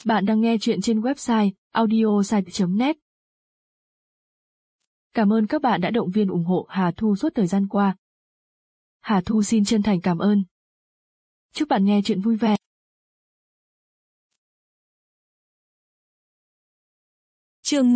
Bạn đang nghe chuyện trên website audiosite.net. Cảm ơn các bạn đã động viên ủng hộ Hà Thu suốt thời gian qua. Hà Thu xin chân thành cảm ơn. Chúc bạn nghe chuyện vui vẻ. Chương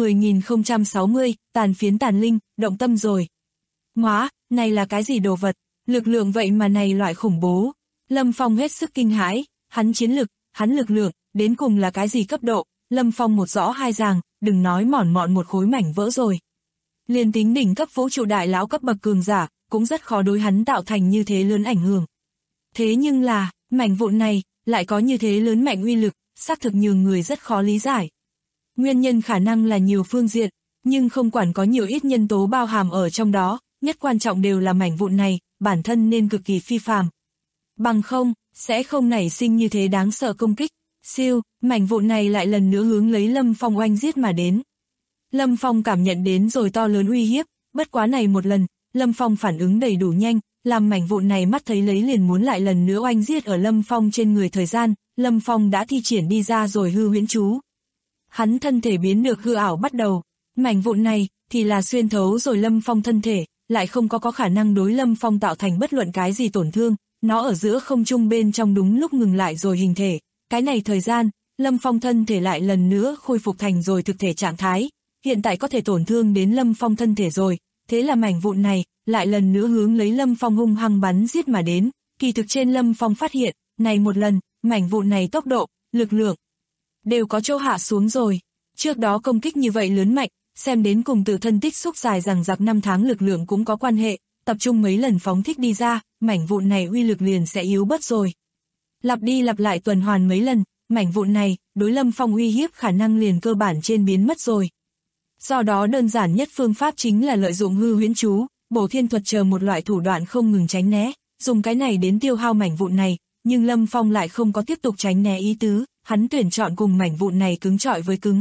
10060, tàn phiến tàn linh, động tâm rồi. Ngoá, này là cái gì đồ vật, lực lượng vậy mà này loại khủng bố. Lâm Phong hết sức kinh hãi, hắn chiến lực, hắn lực lượng, đến cùng là cái gì cấp độ, Lâm Phong một rõ hai ràng, đừng nói mỏn mọn một khối mảnh vỡ rồi. Liền tính đỉnh cấp vũ trụ đại lão cấp bậc cường giả, cũng rất khó đối hắn tạo thành như thế lớn ảnh hưởng. Thế nhưng là, mảnh vụn này, lại có như thế lớn mạnh uy lực, xác thực nhường người rất khó lý giải. Nguyên nhân khả năng là nhiều phương diện, nhưng không quản có nhiều ít nhân tố bao hàm ở trong đó, nhất quan trọng đều là mảnh vụn này, bản thân nên cực kỳ phi phàm. Bằng không, sẽ không nảy sinh như thế đáng sợ công kích. Siêu, mảnh vụn này lại lần nữa hướng lấy Lâm Phong oanh giết mà đến. Lâm Phong cảm nhận đến rồi to lớn uy hiếp, bất quá này một lần, Lâm Phong phản ứng đầy đủ nhanh, làm mảnh vụn này mắt thấy lấy liền muốn lại lần nữa oanh giết ở Lâm Phong trên người thời gian, Lâm Phong đã thi triển đi ra rồi hư huyễn chú. Hắn thân thể biến được hư ảo bắt đầu, mảnh vụn này thì là xuyên thấu rồi Lâm Phong thân thể, lại không có khả năng đối Lâm Phong tạo thành bất luận cái gì tổn thương, nó ở giữa không trung bên trong đúng lúc ngừng lại rồi hình thể. Cái này thời gian, Lâm Phong thân thể lại lần nữa khôi phục thành rồi thực thể trạng thái, hiện tại có thể tổn thương đến Lâm Phong thân thể rồi, thế là mảnh vụn này lại lần nữa hướng lấy Lâm Phong hung hăng bắn giết mà đến. Kỳ thực trên Lâm Phong phát hiện, này một lần, mảnh vụn này tốc độ, lực lượng đều có chỗ hạ xuống rồi. Trước đó công kích như vậy lớn mạnh, xem đến cùng tự thân tích xúc dài rằng giặc 5 tháng lực lượng cũng có quan hệ, tập trung mấy lần phóng thích đi ra, mảnh vụn này uy lực liền sẽ yếu bớt rồi. Lặp đi lặp lại tuần hoàn mấy lần, mảnh vụn này, đối Lâm Phong uy hiếp khả năng liền cơ bản trên biến mất rồi. Do đó đơn giản nhất phương pháp chính là lợi dụng hư huyễn chú, bổ thiên thuật chờ một loại thủ đoạn không ngừng tránh né, dùng cái này đến tiêu hao mảnh vụn này, nhưng Lâm Phong lại không có tiếp tục tránh né ý tứ, hắn tuyển chọn cùng mảnh vụn này cứng chọi với cứng.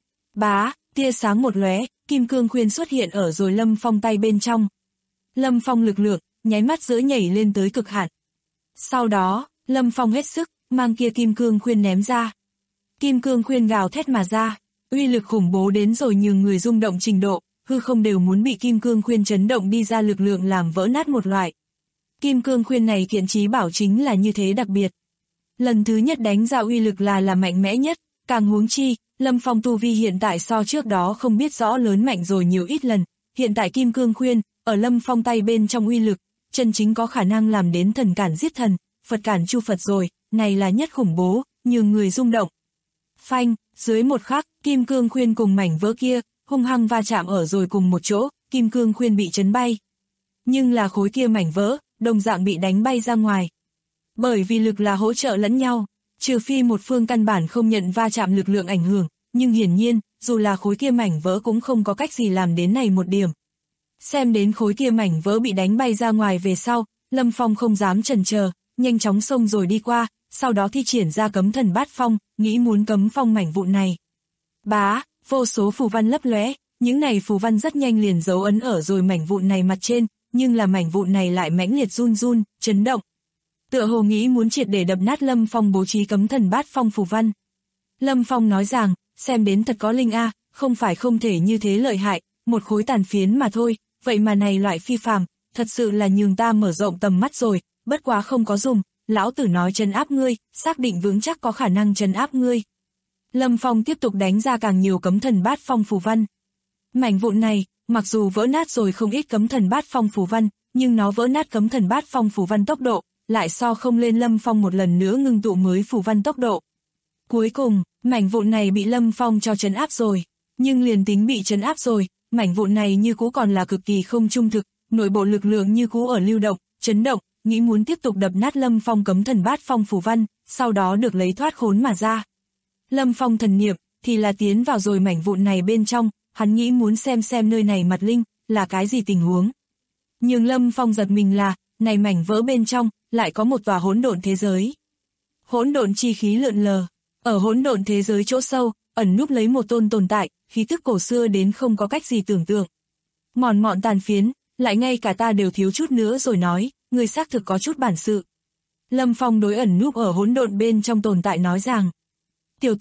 Bá, tia sáng một lóe, kim cương khuyên xuất hiện ở rồi Lâm Phong tay bên trong. Lâm Phong lực lượng, nháy mắt giữa nhảy lên tới cực hạn. Sau đó, Lâm Phong hết sức, mang kia kim cương khuyên ném ra. Kim cương khuyên gào thét mà ra, uy lực khủng bố đến rồi nhường người rung động trình độ, hư không đều muốn bị kim cương khuyên chấn động đi ra lực lượng làm vỡ nát một loại. Kim cương khuyên này kiện trí bảo chính là như thế đặc biệt. Lần thứ nhất đánh ra uy lực là mạnh mẽ nhất, càng huống chi, Lâm Phong tu vi hiện tại so trước đó không biết rõ lớn mạnh rồi nhiều ít lần, hiện tại kim cương khuyên, ở Lâm Phong tay bên trong uy lực, chân chính có khả năng làm đến thần cản giết thần, Phật cản chu Phật rồi, này là nhất khủng bố, nhường người rung động. Phanh, dưới một khắc, kim cương khuyên cùng mảnh vỡ kia, hung hăng va chạm ở rồi cùng một chỗ, kim cương khuyên bị chấn bay. Nhưng là khối kia mảnh vỡ, đồng dạng bị đánh bay ra ngoài. Bởi vì lực là hỗ trợ lẫn nhau, trừ phi một phương căn bản không nhận va chạm lực lượng ảnh hưởng, nhưng hiển nhiên, dù là khối kia mảnh vỡ cũng không có cách gì làm đến này một điểm. Xem đến khối kia mảnh vỡ bị đánh bay ra ngoài về sau, Lâm Phong không dám chần chờ, nhanh chóng xông rồi đi qua, sau đó thi triển ra cấm thần bát phong, nghĩ muốn cấm phong mảnh vụn này. Bá, vô số phù văn lấp lóe, những này phù văn rất nhanh liền dấu ấn ở rồi mảnh vụn này mặt trên, nhưng là mảnh vụn này lại mãnh liệt run run, chấn động. Tựa hồ nghĩ muốn triệt để đập nát Lâm Phong bố trí cấm thần bát phong phù văn. Lâm Phong nói rằng, xem đến thật có linh a, không phải không thể như thế lợi hại, một khối tàn phiến mà thôi, vậy mà này loại phi phàm, thật sự là nhường ta mở rộng tầm mắt rồi, bất quá không có dùng, lão tử nói trấn áp ngươi, xác định vững chắc có khả năng trấn áp ngươi. Lâm Phong tiếp tục đánh ra càng nhiều cấm thần bát phong phù văn. Mảnh vụn này, mặc dù vỡ nát rồi không ít cấm thần bát phong phù văn, nhưng nó vỡ nát cấm thần bát phong phù văn tốc độ, lại so không lên Lâm Phong một lần nữa ngưng tụ mới phù văn tốc độ. Cuối cùng, mảnh vụn này bị Lâm Phong cho trấn áp rồi, nhưng liền tính bị trấn áp rồi, mảnh vụn này như cũ còn là cực kỳ không trung thực, nội bộ lực lượng như cũ ở lưu động, chấn động, nghĩ muốn tiếp tục đập nát Lâm Phong cấm thần bát phong phù văn, sau đó được lấy thoát khốn mà ra. Lâm Phong thần niệm thì là tiến vào rồi mảnh vụn này bên trong, hắn nghĩ muốn xem nơi này mặt linh là cái gì tình huống. Nhưng Lâm Phong giật mình là, này mảnh vỡ bên trong lại có một tòa hỗn độn thế giới. Hỗn độn chi khí lượn lờ, ở hỗn độn thế giới chỗ sâu, ẩn núp lấy một tôn tồn tại, khí tức cổ xưa đến không có cách gì tưởng tượng. Mòn mọn tàn phiến, lại ngay cả ta đều thiếu chút nữa rồi nói, người xác thực có chút bản sự. Lâm Phong đối ẩn núp ở hỗn độn bên trong tồn tại nói rằng, tiểu tử,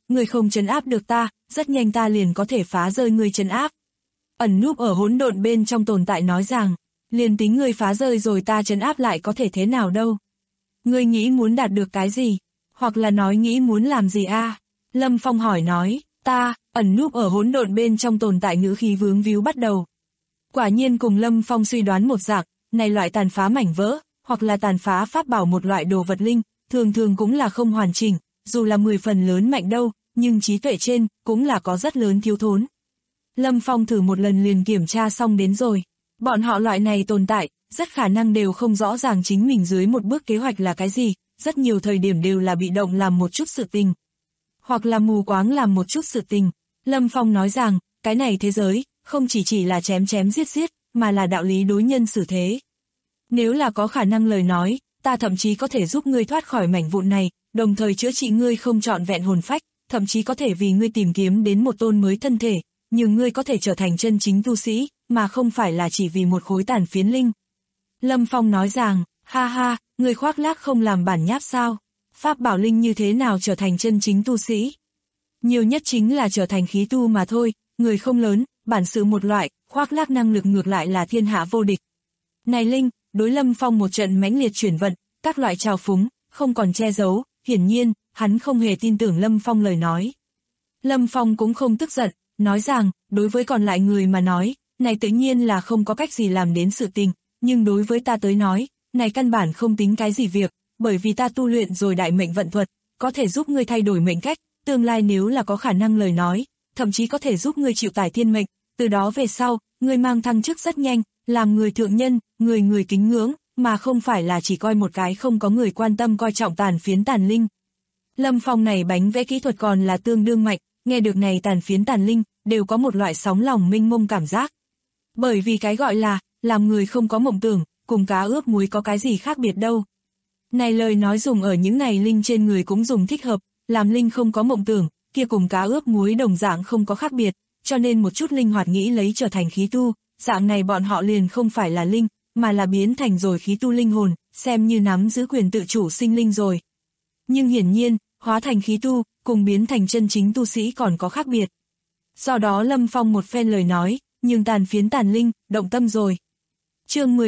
ngươi không trấn áp được ta, rất nhanh ta liền có thể phá rơi ngươi trấn áp. Ẩn núp ở hỗn độn bên trong tồn tại nói rằng, liền tính ngươi phá rơi rồi ta trấn áp lại có thể thế nào đâu. Ngươi nghĩ muốn đạt được cái gì? Hoặc là nói nghĩ muốn làm gì a? Lâm Phong hỏi nói, ta, ẩn núp ở hỗn độn bên trong tồn tại ngữ khí vướng víu bắt đầu. Quả nhiên cùng Lâm Phong suy đoán một dạng, này loại tàn phá mảnh vỡ, hoặc là tàn phá pháp bảo một loại đồ vật linh, thường thường cũng là không hoàn chỉnh, dù là 10 phần lớn mạnh đâu, nhưng trí tuệ trên, cũng là có rất lớn thiếu thốn. Lâm Phong thử một lần liền kiểm tra xong đến rồi. Bọn họ loại này tồn tại, rất khả năng đều không rõ ràng chính mình dưới một bước kế hoạch là cái gì, rất nhiều thời điểm đều là bị động làm một chút sự tình. Hoặc là mù quáng làm một chút sự tình. Lâm Phong nói rằng, cái này thế giới, không chỉ là chém chém giết giết, mà là đạo lý đối nhân xử thế. Nếu là có khả năng lời nói, ta thậm chí có thể giúp ngươi thoát khỏi mảnh vụn này, đồng thời chữa trị ngươi không trọn vẹn hồn phách, thậm chí có thể vì ngươi tìm kiếm đến một tôn mới thân thể, nhưng ngươi có thể trở thành chân chính tu sĩ, mà không phải là chỉ vì một khối tàn phiến linh. Lâm Phong nói rằng, ha ha, ngươi khoác lác không làm bản nháp sao? Pháp bảo linh như thế nào trở thành chân chính tu sĩ? Nhiều nhất chính là trở thành khí tu mà thôi, người không lớn, bản sự một loại, khoác lác năng lực ngược lại là thiên hạ vô địch. Này linh, đối Lâm Phong một trận mãnh liệt chuyển vận, các loại trào phúng, không còn che giấu, hiển nhiên, hắn không hề tin tưởng Lâm Phong lời nói. Lâm Phong cũng không tức giận, nói rằng, đối với còn lại người mà nói, này tự nhiên là không có cách gì làm đến sự tình, nhưng đối với ta tới nói, này căn bản không tính cái gì việc, bởi vì ta tu luyện rồi đại mệnh vận thuật, có thể giúp ngươi thay đổi mệnh cách, tương lai nếu là có khả năng lời nói, thậm chí có thể giúp ngươi chịu tải thiên mệnh, từ đó về sau, ngươi mang thăng chức rất nhanh, làm người thượng nhân, người kính ngưỡng, mà không phải là chỉ coi một cái không có người quan tâm coi trọng tàn phiến tàn linh. Lâm Phong này bánh vẽ kỹ thuật còn là tương đương mạnh, nghe được này tàn phiến tàn linh, đều có một loại sóng lòng mênh mông cảm giác. Bởi vì cái gọi là, làm người không có mộng tưởng, cùng cá ướp muối có cái gì khác biệt đâu. Này lời nói dùng ở những này linh trên người cũng dùng thích hợp, làm linh không có mộng tưởng, kia cùng cá ướp muối đồng dạng không có khác biệt, cho nên một chút linh hoạt nghĩ lấy trở thành khí tu, dạng này bọn họ liền không phải là linh, mà là biến thành rồi khí tu linh hồn, xem như nắm giữ quyền tự chủ sinh linh rồi. Nhưng hiển nhiên, hóa thành khí tu, cùng biến thành chân chính tu sĩ còn có khác biệt. Do đó Lâm Phong một phen lời nói, nhưng tàn phiến tàn linh, động tâm rồi. Chương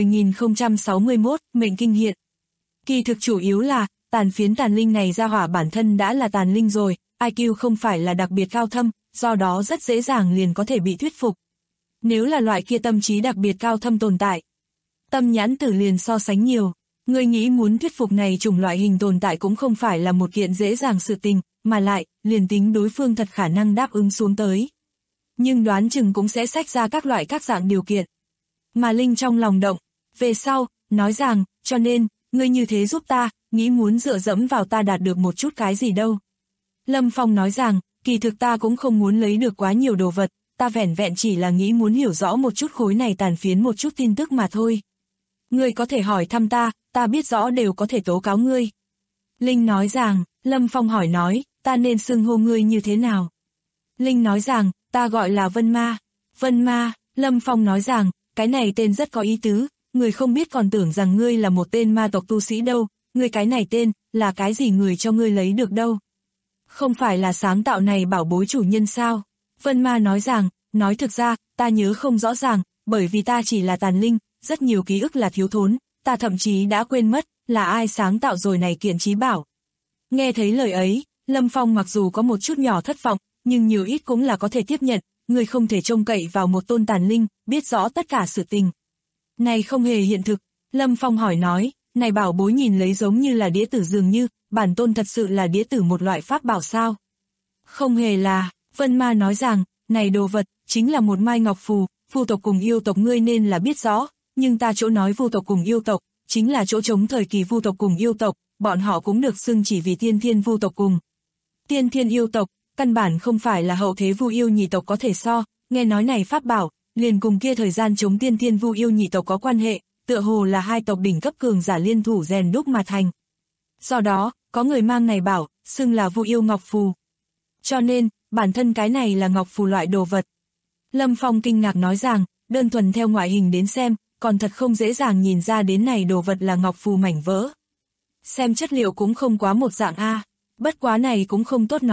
10061, mệnh kinh hiện. Kỳ thực chủ yếu là, tàn phiến tàn linh này ra hỏa bản thân đã là tàn linh rồi, IQ không phải là đặc biệt cao thâm, do đó rất dễ dàng liền có thể bị thuyết phục. Nếu là loại kia tâm trí đặc biệt cao thâm tồn tại, tâm nhãn tử liền so sánh nhiều. Người nghĩ muốn thuyết phục này chủng loại hình tồn tại cũng không phải là một kiện dễ dàng sự tình, mà lại, liền tính đối phương thật khả năng đáp ứng xuống tới. Nhưng đoán chừng cũng sẽ xách ra các dạng điều kiện. Mà Linh trong lòng động, về sau, nói rằng, cho nên, ngươi như thế giúp ta, nghĩ muốn dựa dẫm vào ta đạt được một chút cái gì đâu. Lâm Phong nói rằng, kỳ thực ta cũng không muốn lấy được quá nhiều đồ vật, ta vẻn vẹn chỉ là nghĩ muốn hiểu rõ một chút khối này tàn phiến một chút tin tức mà thôi. Ngươi có thể hỏi thăm ta biết rõ đều có thể tố cáo ngươi. Linh nói rằng, Lâm Phong hỏi nói, ta nên xưng hô ngươi như thế nào? Linh nói rằng, ta gọi là Vân Ma. Vân Ma, Lâm Phong nói rằng, cái này tên rất có ý tứ, người không biết còn tưởng rằng ngươi là một tên ma tộc tu sĩ đâu, ngươi cái này tên, là cái gì người cho ngươi lấy được đâu? Không phải là sáng tạo này bảo bối chủ nhân sao? Vân Ma nói rằng, nói thực ra, ta nhớ không rõ ràng, bởi vì ta chỉ là tàn linh, rất nhiều ký ức là thiếu thốn, ta thậm chí đã quên mất, là ai sáng tạo rồi này kiện trí bảo. Nghe thấy lời ấy, Lâm Phong mặc dù có một chút nhỏ thất vọng, nhưng nhiều ít cũng là có thể tiếp nhận, người không thể trông cậy vào một tôn tàn linh, biết rõ tất cả sự tình. Này không hề hiện thực, Lâm Phong hỏi nói, này bảo bối nhìn lấy giống như là đĩa tử dường như, bản tôn thật sự là đĩa tử một loại pháp bảo sao? Không hề là, Vân Ma nói rằng, này đồ vật, chính là một mai ngọc phù, vu tộc cùng yêu tộc ngươi nên là biết rõ, nhưng ta chỗ nói vu tộc cùng yêu tộc, chính là chỗ trống thời kỳ vu tộc cùng yêu tộc, bọn họ cũng được xưng chỉ vì tiên thiên vu tộc cùng. Tiên thiên yêu tộc, căn bản không phải là hậu thế vu yêu nhị tộc có thể so, nghe nói này pháp bảo, liền cùng kia thời gian chống tiên thiên vu yêu nhị tộc có quan hệ, tựa hồ là hai tộc đỉnh cấp cường giả liên thủ rèn đúc mà thành. Do đó, có người mang này bảo, xưng là vu yêu ngọc phù. Cho nên, bản thân cái này là ngọc phù loại đồ vật. Lâm Phong kinh ngạc nói rằng, đơn thuần theo ngoại hình đến xem, còn thật không dễ dàng nhìn ra đến này đồ vật là ngọc phù mảnh vỡ. Xem chất liệu cũng không quá một dạng A, bất quá này cũng không tốt nói,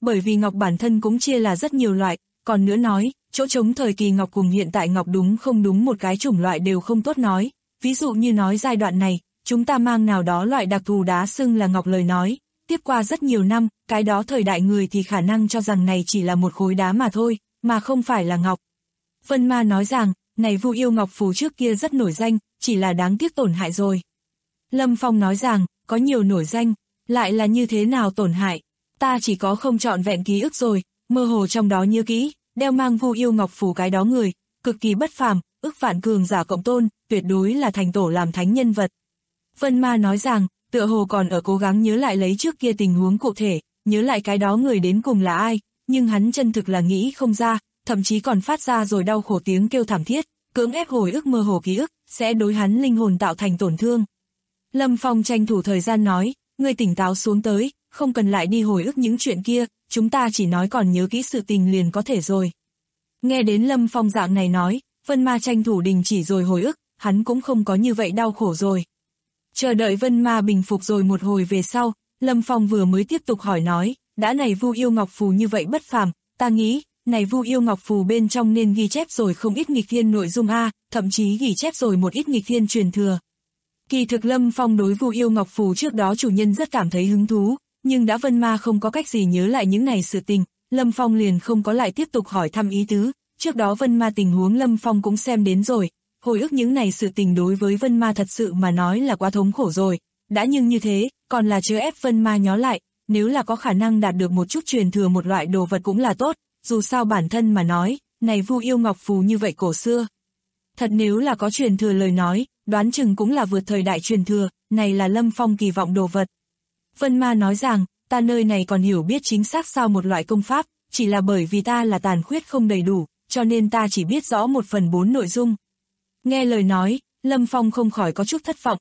bởi vì ngọc bản thân cũng chia là rất nhiều loại, còn nữa nói, chỗ trống thời kỳ ngọc cùng hiện tại ngọc đúng không đúng một cái chủng loại đều không tốt nói, ví dụ như nói giai đoạn này, chúng ta mang nào đó loại đặc thù đá xưng là ngọc lời nói, tiếp qua rất nhiều năm, cái đó thời đại người thì khả năng cho rằng này chỉ là một khối đá mà thôi, mà không phải là ngọc. Vân Ma nói rằng, này Vu Yêu Ngọc Phù trước kia rất nổi danh, chỉ là đáng tiếc tổn hại rồi. Lâm Phong nói rằng, có nhiều nổi danh, lại là như thế nào tổn hại, ta chỉ có không trọn vẹn ký ức rồi, mơ hồ trong đó nhớ kỹ, đeo mang Vu Yêu Ngọc Phù cái đó người, cực kỳ bất phàm, ức vạn cường giả cộng tôn, tuyệt đối là thành tổ làm thánh nhân vật. Vân Ma nói rằng, tựa hồ còn ở cố gắng nhớ lại lấy trước kia tình huống cụ thể, nhớ lại cái đó người đến cùng là ai, nhưng hắn chân thực là nghĩ không ra, thậm chí còn phát ra rồi đau khổ tiếng kêu thảm thiết, cưỡng ép hồi ức mơ hồ ký ức, sẽ đối hắn linh hồn tạo thành tổn thương. Lâm Phong tranh thủ thời gian nói, ngươi tỉnh táo xuống tới, không cần lại đi hồi ức những chuyện kia, chúng ta chỉ nói còn nhớ kỹ sự tình liền có thể rồi. Nghe đến Lâm Phong dạng này nói, Vân Ma tranh thủ đình chỉ rồi hồi ức, hắn cũng không có như vậy đau khổ rồi. Chờ đợi Vân Ma bình phục rồi một hồi về sau, Lâm Phong vừa mới tiếp tục hỏi nói, đã này Vu Yêu Ngọc Phù như vậy bất phàm, ta nghĩ, này Vu Yêu Ngọc Phù bên trong nên ghi chép rồi không ít nghịch thiên nội dung a, thậm chí ghi chép rồi một ít nghịch thiên truyền thừa. Kỳ thực Lâm Phong đối Vu Yêu Ngọc Phù trước đó chủ nhân rất cảm thấy hứng thú, nhưng đã Vân Ma không có cách gì nhớ lại những này sự tình, Lâm Phong liền không có lại tiếp tục hỏi thăm ý tứ, trước đó Vân Ma tình huống Lâm Phong cũng xem đến rồi, hồi ức những này sự tình đối với Vân Ma thật sự mà nói là quá thống khổ rồi, đã nhưng như thế, còn là chớ ép Vân Ma nhó lại, nếu là có khả năng đạt được một chút truyền thừa một loại đồ vật cũng là tốt, dù sao bản thân mà nói, này Vu Yêu Ngọc Phù như vậy cổ xưa. Thật nếu là có truyền thừa lời nói, đoán chừng cũng là vượt thời đại truyền thừa, này là Lâm Phong kỳ vọng đồ vật. Vân Ma nói rằng, ta nơi này còn hiểu biết chính xác sao một loại công pháp, chỉ là bởi vì ta là tàn khuyết không đầy đủ, cho nên ta chỉ biết rõ 1/4 nội dung. Nghe lời nói, Lâm Phong không khỏi có chút thất vọng,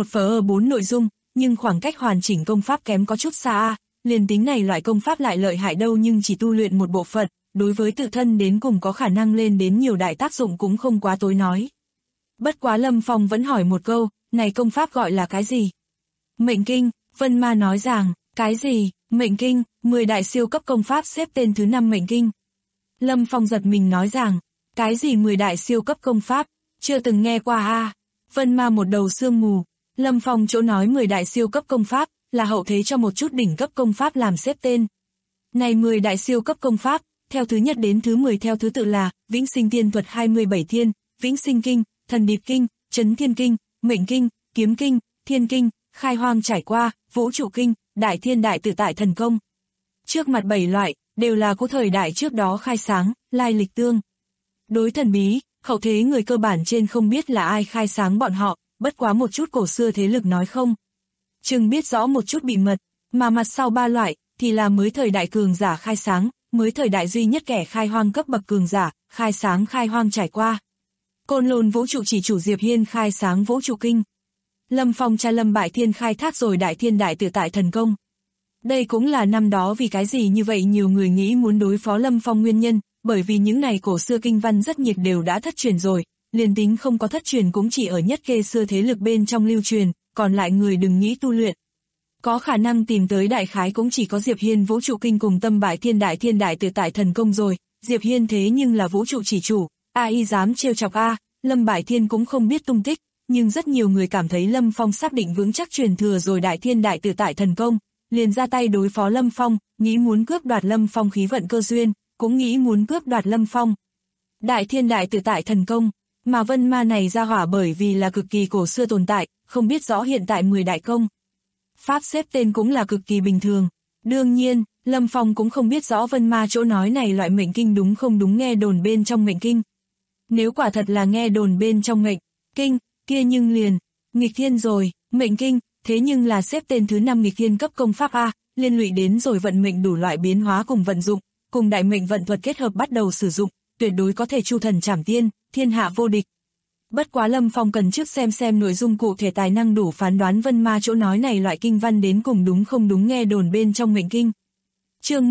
1/4 nội dung, nhưng khoảng cách hoàn chỉnh công pháp kém có chút xa, liền tính này loại công pháp lại lợi hại đâu nhưng chỉ tu luyện một bộ phận, đối với tự thân đến cùng có khả năng lên đến nhiều đại tác dụng cũng không quá tối nói. Bất quá Lâm Phong vẫn hỏi một câu, này công pháp gọi là cái gì? Mệnh Kinh, Vân Ma nói rằng, cái gì? Mệnh Kinh, 10 đại siêu cấp công pháp xếp tên thứ 5 Mệnh Kinh. Lâm Phong giật mình nói rằng, cái gì 10 đại siêu cấp công pháp? Chưa từng nghe qua a. Vân Ma một đầu sương mù, Lâm Phong chỗ nói 10 đại siêu cấp công pháp, là hậu thế cho một chút đỉnh cấp công pháp làm xếp tên. Này 10 đại siêu cấp công pháp, theo thứ nhất đến thứ 10 theo thứ tự là, Vĩnh Sinh Tiên Thuật 27 Thiên, Vĩnh Sinh Kinh, Thần Điệp Kinh, Chấn Thiên Kinh, Mệnh Kinh, Kiếm Kinh, Thiên Kinh, Khai Hoang Trải Qua, Vũ Trụ Kinh, Đại Thiên Đại Tự Tại Thần Công. Trước mặt 7 loại, đều là của thời đại trước đó khai sáng, lai lịch tương đối thần bí, hậu thế người cơ bản trên không biết là ai khai sáng bọn họ, bất quá một chút cổ xưa thế lực nói không chừng biết rõ một chút bí mật, mà mặt sau 3 loại, thì là mới thời đại cường giả khai sáng, mới thời đại duy nhất kẻ khai hoang cấp bậc cường giả, khai sáng khai hoang trải qua. Côn Lôn Vũ Trụ Chỉ Chủ Diệp Hiên khai sáng Vũ Trụ Kinh. Lâm Phong cha Lâm Bại Thiên khai thác rồi Đại Thiên Đại Tự Tại Thần Công. Đây cũng là năm đó vì cái gì như vậy nhiều người nghĩ muốn đối phó Lâm Phong nguyên nhân, bởi vì những này cổ xưa kinh văn rất nhiệt đều đã thất truyền rồi, liền tính không có thất truyền cũng chỉ ở nhất kê xưa thế lực bên trong lưu truyền, còn lại người đừng nghĩ tu luyện. Có khả năng tìm tới đại khái cũng chỉ có Diệp Hiên Vũ Trụ Kinh cùng Tâm Bại Thiên Đại Tự Tại Thần Công rồi, Diệp Hiên thế nhưng là vũ trụ chỉ chủ, ai dám trêu chọc Lâm Bại Thiên cũng không biết tung tích, nhưng rất nhiều người cảm thấy Lâm Phong xác định vững chắc truyền thừa rồi Đại Thiên Đại Tự Tại Thần Công, liền ra tay đối phó Lâm Phong, nghĩ muốn cướp đoạt Lâm Phong khí vận cơ duyên, cũng nghĩ muốn cướp đoạt Lâm Phong. Đại Thiên Đại Tự Tại Thần Công, mà Vân Ma này ra hỏa bởi vì là cực kỳ cổ xưa tồn tại, không biết rõ hiện tại 10 đại công pháp xếp tên cũng là cực kỳ bình thường. Đương nhiên, Lâm Phong cũng không biết rõ Vân Ma chỗ nói này loại mệnh kinh đúng không đúng nghe đồn bên trong mệnh kinh. Nếu quả thật là nghe đồn bên trong mệnh kinh, kia nhưng liền nghịch thiên rồi, mệnh kinh, thế nhưng là xếp tên thứ 5 nghịch thiên cấp công pháp liên lụy đến rồi vận mệnh đủ loại biến hóa cùng vận dụng, cùng đại mệnh vận thuật kết hợp bắt đầu sử dụng, tuyệt đối có thể chu thần trảm tiên, thiên hạ vô địch. Bất quá Lâm Phong cần trước xem nội dung cụ thể tài năng đủ phán đoán Vân Ma chỗ nói này loại kinh văn đến cùng đúng không đúng nghe đồn bên trong mệnh kinh. Chương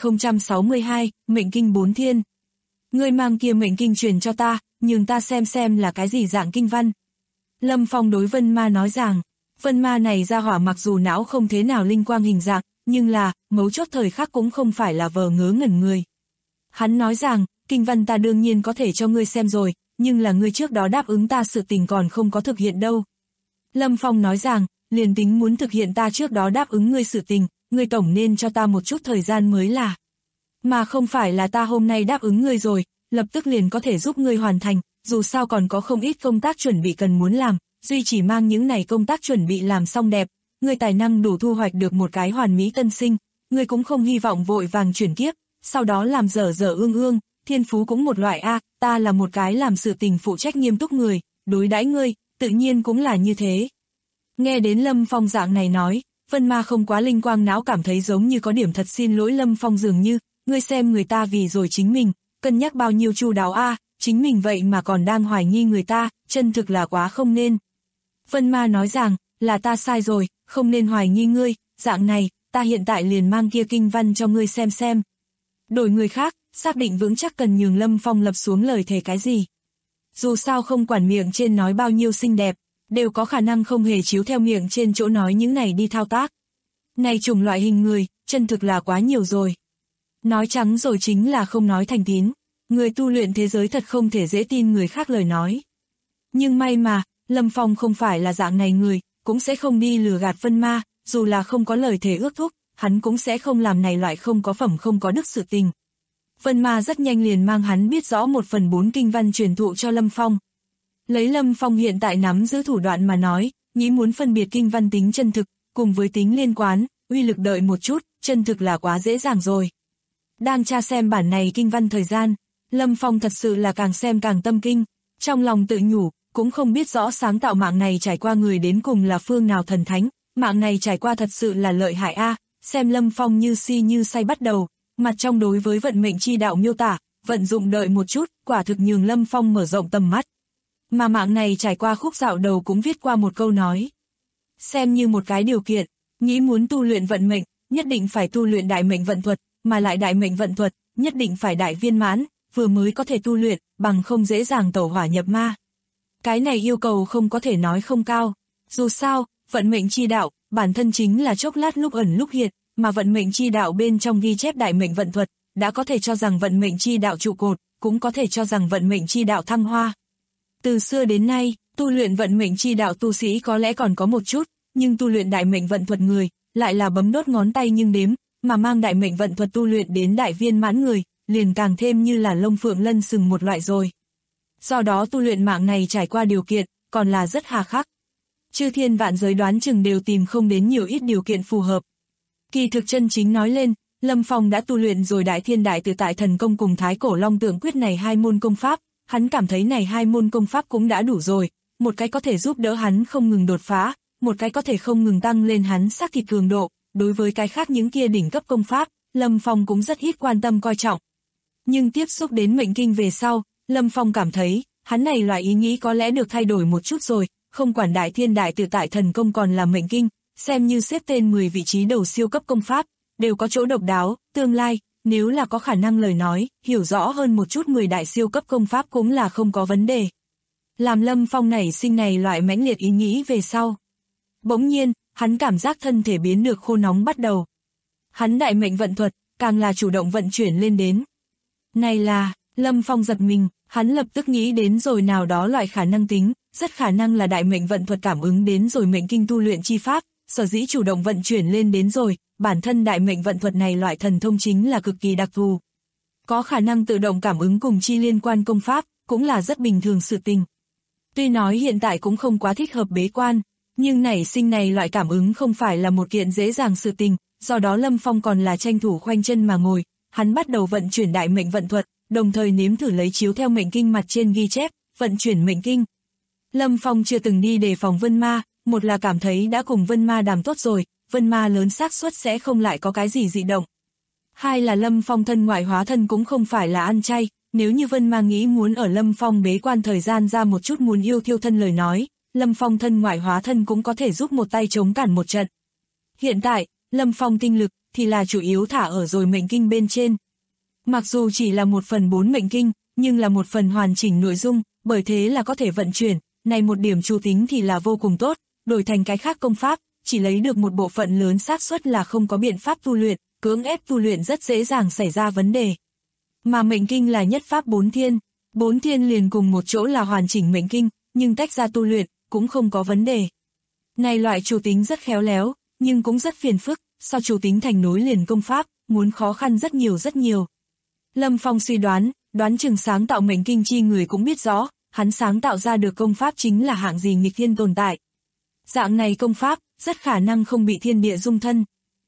10062, Mệnh Kinh 4 Thiên. Ngươi mang kia mệnh kinh truyền cho ta, nhường ta xem là cái gì dạng kinh văn. Lâm Phong đối Vân Ma nói rằng, Vân Ma này ra hỏa mặc dù não không thế nào linh quang hình dạng, nhưng là, mấu chốt thời khắc cũng không phải là vờ ngớ ngẩn người. Hắn nói rằng, kinh văn ta đương nhiên có thể cho ngươi xem rồi, nhưng là ngươi trước đó đáp ứng ta sự tình còn không có thực hiện đâu. Lâm Phong nói rằng, liền tính muốn thực hiện ta trước đó đáp ứng ngươi sự tình, ngươi tổng nên cho ta một chút thời gian mới là. Mà không phải là ta hôm nay đáp ứng ngươi rồi, lập tức liền có thể giúp ngươi hoàn thành, dù sao còn có không ít công tác chuẩn bị cần muốn làm, duy chỉ mang những này công tác chuẩn bị làm xong đẹp, ngươi tài năng đủ thu hoạch được một cái hoàn mỹ tân sinh, ngươi cũng không hy vọng vội vàng chuyển kiếp, sau đó làm dở dở ương ương, thiên phú cũng một loại ta là một cái làm sự tình phụ trách nghiêm túc người, đối đãi ngươi, tự nhiên cũng là như thế. Nghe đến Lâm Phong dạng này nói, Vân Ma không quá linh quang não cảm thấy giống như có điểm thật xin lỗi Lâm Phong dường như, ngươi xem người ta vì rồi chính mình, cân nhắc bao nhiêu chu đáo chính mình vậy mà còn đang hoài nghi người ta, chân thực là quá không nên. Vân Ma nói rằng, là ta sai rồi, không nên hoài nghi ngươi, dạng này, ta hiện tại liền mang kia kinh văn cho ngươi xem. Đổi người khác, xác định vững chắc cần nhường Lâm Phong lập xuống lời thề cái gì. Dù sao không quản miệng trên nói bao nhiêu xinh đẹp, đều có khả năng không hề chiếu theo miệng trên chỗ nói những này đi thao tác. Này chủng loại hình người, chân thực là quá nhiều rồi. Nói trắng rồi chính là không nói thành tín, người tu luyện thế giới thật không thể dễ tin người khác lời nói. Nhưng may mà, Lâm Phong không phải là dạng này người, cũng sẽ không đi lừa gạt Vân Ma, dù là không có lời thề ước thúc, hắn cũng sẽ không làm này loại không có phẩm không có đức sự tình. Vân Ma rất nhanh liền mang hắn biết rõ 1/4 kinh văn truyền thụ cho Lâm Phong. Lấy Lâm Phong hiện tại nắm giữ thủ đoạn mà nói, nghĩ muốn phân biệt kinh văn tính chân thực, cùng với tính liên quan, uy lực đợi một chút, chân thực là quá dễ dàng rồi. Đang tra xem bản này kinh văn thời gian, Lâm Phong thật sự là càng xem càng tâm kinh, trong lòng tự nhủ, cũng không biết rõ sáng tạo mạng này trải qua người đến cùng là phương nào thần thánh, mạng này trải qua thật sự là lợi hại xem Lâm Phong như si như say bắt đầu, mặt trong đối với vận mệnh chi đạo miêu tả, vận dụng đợi một chút, quả thực nhường Lâm Phong mở rộng tầm mắt. Mà mạng này trải qua khúc dạo đầu cũng viết qua một câu nói. Xem như một cái điều kiện, nghĩ muốn tu luyện vận mệnh, nhất định phải tu luyện đại mệnh vận thuật, mà lại đại mệnh vận thuật, nhất định phải đại viên mãn, vừa mới có thể tu luyện, bằng không dễ dàng tẩu hỏa nhập ma. Cái này yêu cầu không có thể nói không cao, dù sao, vận mệnh chi đạo, bản thân chính là chốc lát lúc ẩn lúc hiện, mà vận mệnh chi đạo bên trong ghi chép đại mệnh vận thuật, đã có thể cho rằng vận mệnh chi đạo trụ cột, cũng có thể cho rằng vận mệnh chi đạo thăng hoa. Từ xưa đến nay, tu luyện vận mệnh chi đạo tu sĩ có lẽ còn có một chút, nhưng tu luyện đại mệnh vận thuật người, lại là bấm đốt ngón tay nhưng đếm, mà mang đại mệnh vận thuật tu luyện đến đại viên mãn người, liền càng thêm như là lông phượng lân sừng một loại rồi. Do đó tu luyện mạng này trải qua điều kiện, còn là rất hà khắc. Chư thiên vạn giới đoán chừng đều tìm không đến nhiều ít điều kiện phù hợp. Kỳ thực chân chính nói lên, Lâm Phong đã tu luyện rồi đại thiên đại tự tại thần công cùng thái cổ long tượng quyết này 2 môn công pháp, hắn cảm thấy này 2 môn công pháp cũng đã đủ rồi, một cái có thể giúp đỡ hắn không ngừng đột phá, một cái có thể không ngừng tăng lên hắn xác thịt cường độ, đối với cái khác những kia đỉnh cấp công pháp, Lâm Phong cũng rất ít quan tâm coi trọng. Nhưng tiếp xúc đến mệnh kinh về sau, Lâm Phong cảm thấy, hắn này loại ý nghĩ có lẽ được thay đổi một chút rồi, không quản đại thiên đại tự tại thần công còn là mệnh kinh, xem như xếp tên 10 vị trí đầu siêu cấp công pháp, đều có chỗ độc đáo, tương lai, nếu là có khả năng lời nói, hiểu rõ hơn một chút 10 đại siêu cấp công pháp cũng là không có vấn đề. Làm Lâm Phong nảy sinh này loại mãnh liệt ý nghĩ về sau. Bỗng nhiên, hắn cảm giác thân thể biến được khô nóng bắt đầu. Hắn đại mệnh vận thuật, càng là chủ động vận chuyển lên đến. Này là, Lâm Phong giật mình, hắn lập tức nghĩ đến rồi nào đó loại khả năng tính, rất khả năng là đại mệnh vận thuật cảm ứng đến rồi mệnh kinh tu luyện chi pháp, sở dĩ chủ động vận chuyển lên đến rồi, bản thân đại mệnh vận thuật này loại thần thông chính là cực kỳ đặc thù. Có khả năng tự động cảm ứng cùng chi liên quan công pháp, cũng là rất bình thường sự tình. Tuy nói hiện tại cũng không quá thích hợp bế quan, nhưng nảy sinh này loại cảm ứng không phải là một kiện dễ dàng sự tình, do đó Lâm Phong còn là tranh thủ khoanh chân mà ngồi, hắn bắt đầu vận chuyển đại mệnh vận thuật, đồng thời nếm thử lấy chiếu theo mệnh kinh mặt trên ghi chép, vận chuyển mệnh kinh. Lâm Phong chưa từng đi đề phòng Vân Ma, một là cảm thấy đã cùng Vân Ma đàm tốt rồi, Vân Ma lớn xác suất sẽ không lại có cái gì dị động. Hai là Lâm Phong thân ngoại hóa thân cũng không phải là ăn chay, nếu như Vân Ma nghĩ muốn ở Lâm Phong bế quan thời gian ra một chút muốn yêu thiêu thân lời nói, Lâm Phong thân ngoại hóa thân cũng có thể giúp một tay chống cản một trận. Hiện tại, Lâm Phong tinh lực thì là chủ yếu thả ở rồi mệnh kinh bên trên. Mặc dù chỉ là 1/4 mệnh kinh, nhưng là một phần hoàn chỉnh nội dung, bởi thế là có thể vận chuyển, này một điểm chủ tính thì là vô cùng tốt, đổi thành cái khác công pháp, chỉ lấy được một bộ phận lớn xác suất là không có biện pháp tu luyện, cưỡng ép tu luyện rất dễ dàng xảy ra vấn đề. Mà mệnh kinh là nhất pháp bốn thiên liền cùng một chỗ là hoàn chỉnh mệnh kinh, nhưng tách ra tu luyện, cũng không có vấn đề. Này loại chủ tính rất khéo léo, nhưng cũng rất phiền phức, sau chủ tính thành nối liền công pháp, muốn khó khăn rất nhiều rất nhiều. Lâm Phong suy đoán chừng sáng tạo mệnh kinh chi người cũng biết rõ, hắn sáng tạo ra được công pháp chính là hạng gì nghịch thiên tồn tại. Dạng này công pháp, rất khả năng không bị thiên địa dung thân.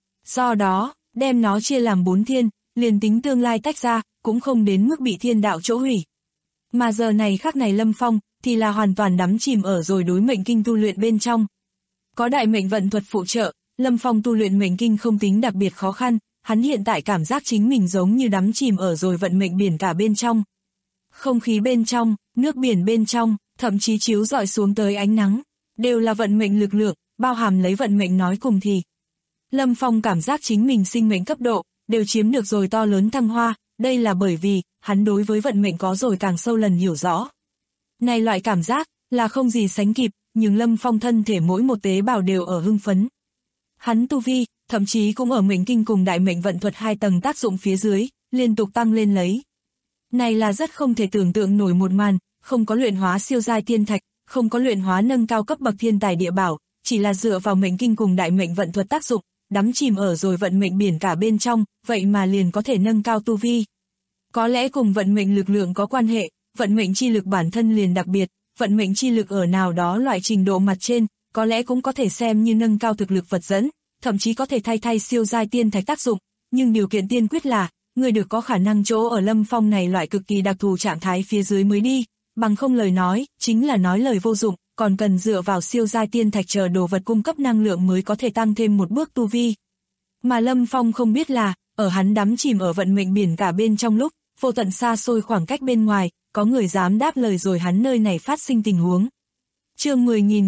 Do đó, đem nó chia làm 4 thiên, liền tính tương lai tách ra, cũng không đến mức bị thiên đạo chỗ hủy. Mà giờ này khắc này Lâm Phong, thì là hoàn toàn đắm chìm ở rồi đối mệnh kinh tu luyện bên trong. Có đại mệnh vận thuật phụ trợ, Lâm Phong tu luyện mệnh kinh không tính đặc biệt khó khăn, hắn hiện tại cảm giác chính mình giống như đắm chìm ở rồi vận mệnh biển cả bên trong. Không khí bên trong, nước biển bên trong, thậm chí chiếu rọi xuống tới ánh nắng, đều là vận mệnh lực lượng, bao hàm lấy vận mệnh nói cùng thì. Lâm Phong cảm giác chính mình sinh mệnh cấp độ, đều chiếm được rồi to lớn thăng hoa, đây là bởi vì, hắn đối với vận mệnh có rồi càng sâu lần hiểu rõ. Này loại cảm giác, là không gì sánh kịp, nhưng Lâm Phong thân thể mỗi một tế bào đều ở hưng phấn. Hắn tu vi, thậm chí cũng ở mệnh kinh cùng đại mệnh vận thuật 2 tầng tác dụng phía dưới, liên tục tăng lên lấy. Này là rất không thể tưởng tượng nổi một màn, không có luyện hóa siêu giai tiên thạch, không có luyện hóa nâng cao cấp bậc thiên tài địa bảo, chỉ là dựa vào mệnh kinh cùng đại mệnh vận thuật tác dụng, đắm chìm ở rồi vận mệnh biển cả bên trong, vậy mà liền có thể nâng cao tu vi. Có lẽ cùng vận mệnh lực lượng có quan hệ, vận mệnh chi lực bản thân liền đặc biệt, vận mệnh chi lực ở nào đó loại trình độ mặt trên, có lẽ cũng có thể xem như nâng cao thực lực vật dẫn, thậm chí có thể thay siêu giai tiên thạch tác dụng, nhưng điều kiện tiên quyết là, người được có khả năng chỗ ở Lâm Phong này loại cực kỳ đặc thù trạng thái phía dưới mới đi, bằng không lời nói, chính là nói lời vô dụng, còn cần dựa vào siêu giai tiên thạch chờ đồ vật cung cấp năng lượng mới có thể tăng thêm một bước tu vi. Mà Lâm Phong không biết là, ở hắn đắm chìm ở vận mệnh biển cả bên trong lúc, vô tận xa xôi khoảng cách bên ngoài, có người dám đáp lời rồi hắn nơi này phát sinh tình huống. Chương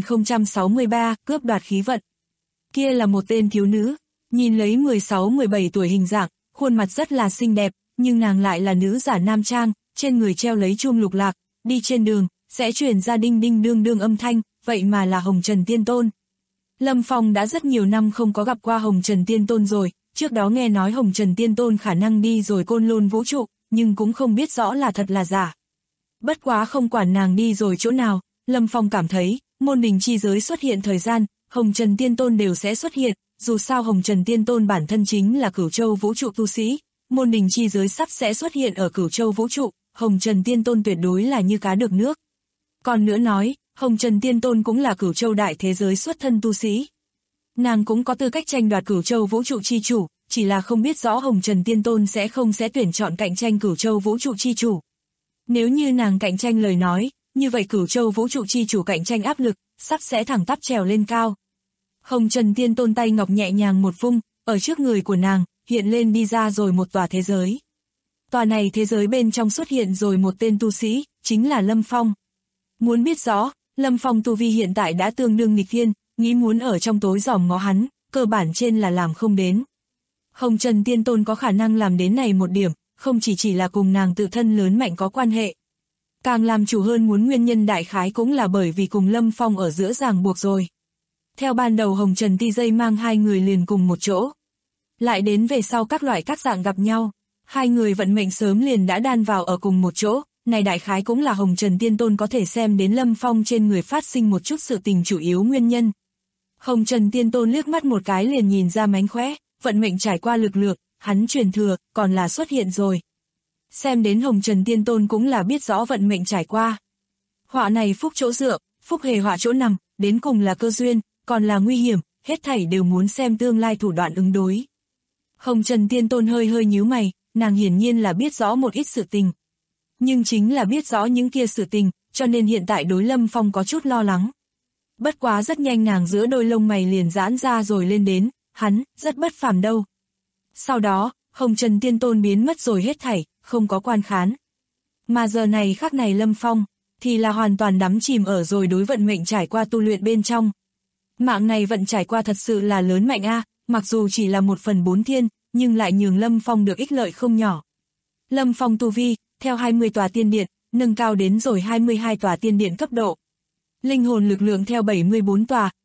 10063, cướp đoạt khí vận. Kia là một tên thiếu nữ, nhìn lấy 16-17 tuổi hình dạng, khuôn mặt rất là xinh đẹp, nhưng nàng lại là nữ giả nam trang, trên người treo lấy chuông lục lạc, đi trên đường, sẽ truyền ra đinh đinh đương đương âm thanh, vậy mà là Hồng Trần Tiên Tôn. Lâm Phong đã rất nhiều năm không có gặp qua Hồng Trần Tiên Tôn rồi, trước đó nghe nói Hồng Trần Tiên Tôn khả năng đi rồi côn lôn vũ trụ, nhưng cũng không biết rõ là thật là giả. Bất quá không quản nàng đi rồi chỗ nào, Lâm Phong cảm thấy, môn đình chi giới xuất hiện thời gian, Hồng Trần Tiên Tôn đều sẽ xuất hiện, dù sao Hồng Trần Tiên Tôn bản thân chính là Cửu Châu vũ trụ tu sĩ, môn đình chi giới sắp sẽ xuất hiện ở Cửu Châu vũ trụ, Hồng Trần Tiên Tôn tuyệt đối là như cá được nước. Còn nữa nói, Hồng Trần Tiên Tôn cũng là Cửu Châu đại thế giới xuất thân tu sĩ. Nàng cũng có tư cách tranh đoạt Cửu Châu vũ trụ chi chủ, chỉ là không biết rõ Hồng Trần Tiên Tôn sẽ tuyển chọn cạnh tranh Cửu Châu vũ trụ chi chủ. Nếu như nàng cạnh tranh lời nói, như vậy Cửu Châu vũ trụ chi chủ cạnh tranh áp lực, sắp sẽ thẳng tắp trèo lên cao. Hồng Trần Tiên Tôn tay ngọc nhẹ nhàng một vung, ở trước người của nàng, hiện lên đi ra rồi một tòa thế giới. Tòa này thế giới bên trong xuất hiện rồi một tên tu sĩ, chính là Lâm Phong. Muốn biết rõ, Lâm Phong tu vi hiện tại đã tương đương nghịch thiên, nghĩ muốn ở trong tối dòm ngó hắn, cơ bản trên là làm không đến. Hồng Trần Tiên Tôn có khả năng làm đến này một điểm, không chỉ là cùng nàng tự thân lớn mạnh có quan hệ. Càng làm chủ hơn muốn nguyên nhân đại khái cũng là bởi vì cùng Lâm Phong ở giữa ràng buộc rồi. Theo ban đầu Hồng Trần Ti Dây mang hai người liền cùng một chỗ. Lại đến về sau các loại các dạng gặp nhau, hai người vận mệnh sớm liền đã đan vào ở cùng một chỗ, này đại khái cũng là Hồng Trần Tiên Tôn có thể xem đến Lâm Phong trên người phát sinh một chút sự tình chủ yếu nguyên nhân. Hồng Trần Tiên Tôn liếc mắt một cái liền nhìn ra mánh khóe, vận mệnh trải qua lực lượng, hắn truyền thừa, còn là xuất hiện rồi. Xem đến Hồng Trần Tiên Tôn cũng là biết rõ vận mệnh trải qua. Họa này phúc chỗ dựa, phúc hề họa chỗ nằm, đến cùng là cơ duyên, còn là nguy hiểm, hết thảy đều muốn xem tương lai thủ đoạn ứng đối. Hồng Trần Tiên Tôn hơi nhíu mày, nàng hiển nhiên là biết rõ một ít sự tình. Nhưng chính là biết rõ những kia sự tình, cho nên hiện tại đối Lâm Phong có chút lo lắng. Bất quá rất nhanh nàng giữa đôi lông mày liền giãn ra rồi lên đến, hắn, rất bất phàm đâu. Sau đó, Hồng Trần Tiên Tôn biến mất rồi hết thảy, không có quan khán. Mà giờ này khắc này Lâm Phong, thì là hoàn toàn đắm chìm ở rồi đối vận mệnh trải qua tu luyện bên trong. Mạng này vận trải qua thật sự là lớn mạnh a, mặc dù chỉ là 1/4 thiên, nhưng lại nhường Lâm Phong được ích lợi không nhỏ. Lâm Phong tu vi, theo 20 tòa tiên điện, nâng cao đến rồi 22 tòa tiên điện cấp độ. Linh hồn lực lượng theo 74 tòa,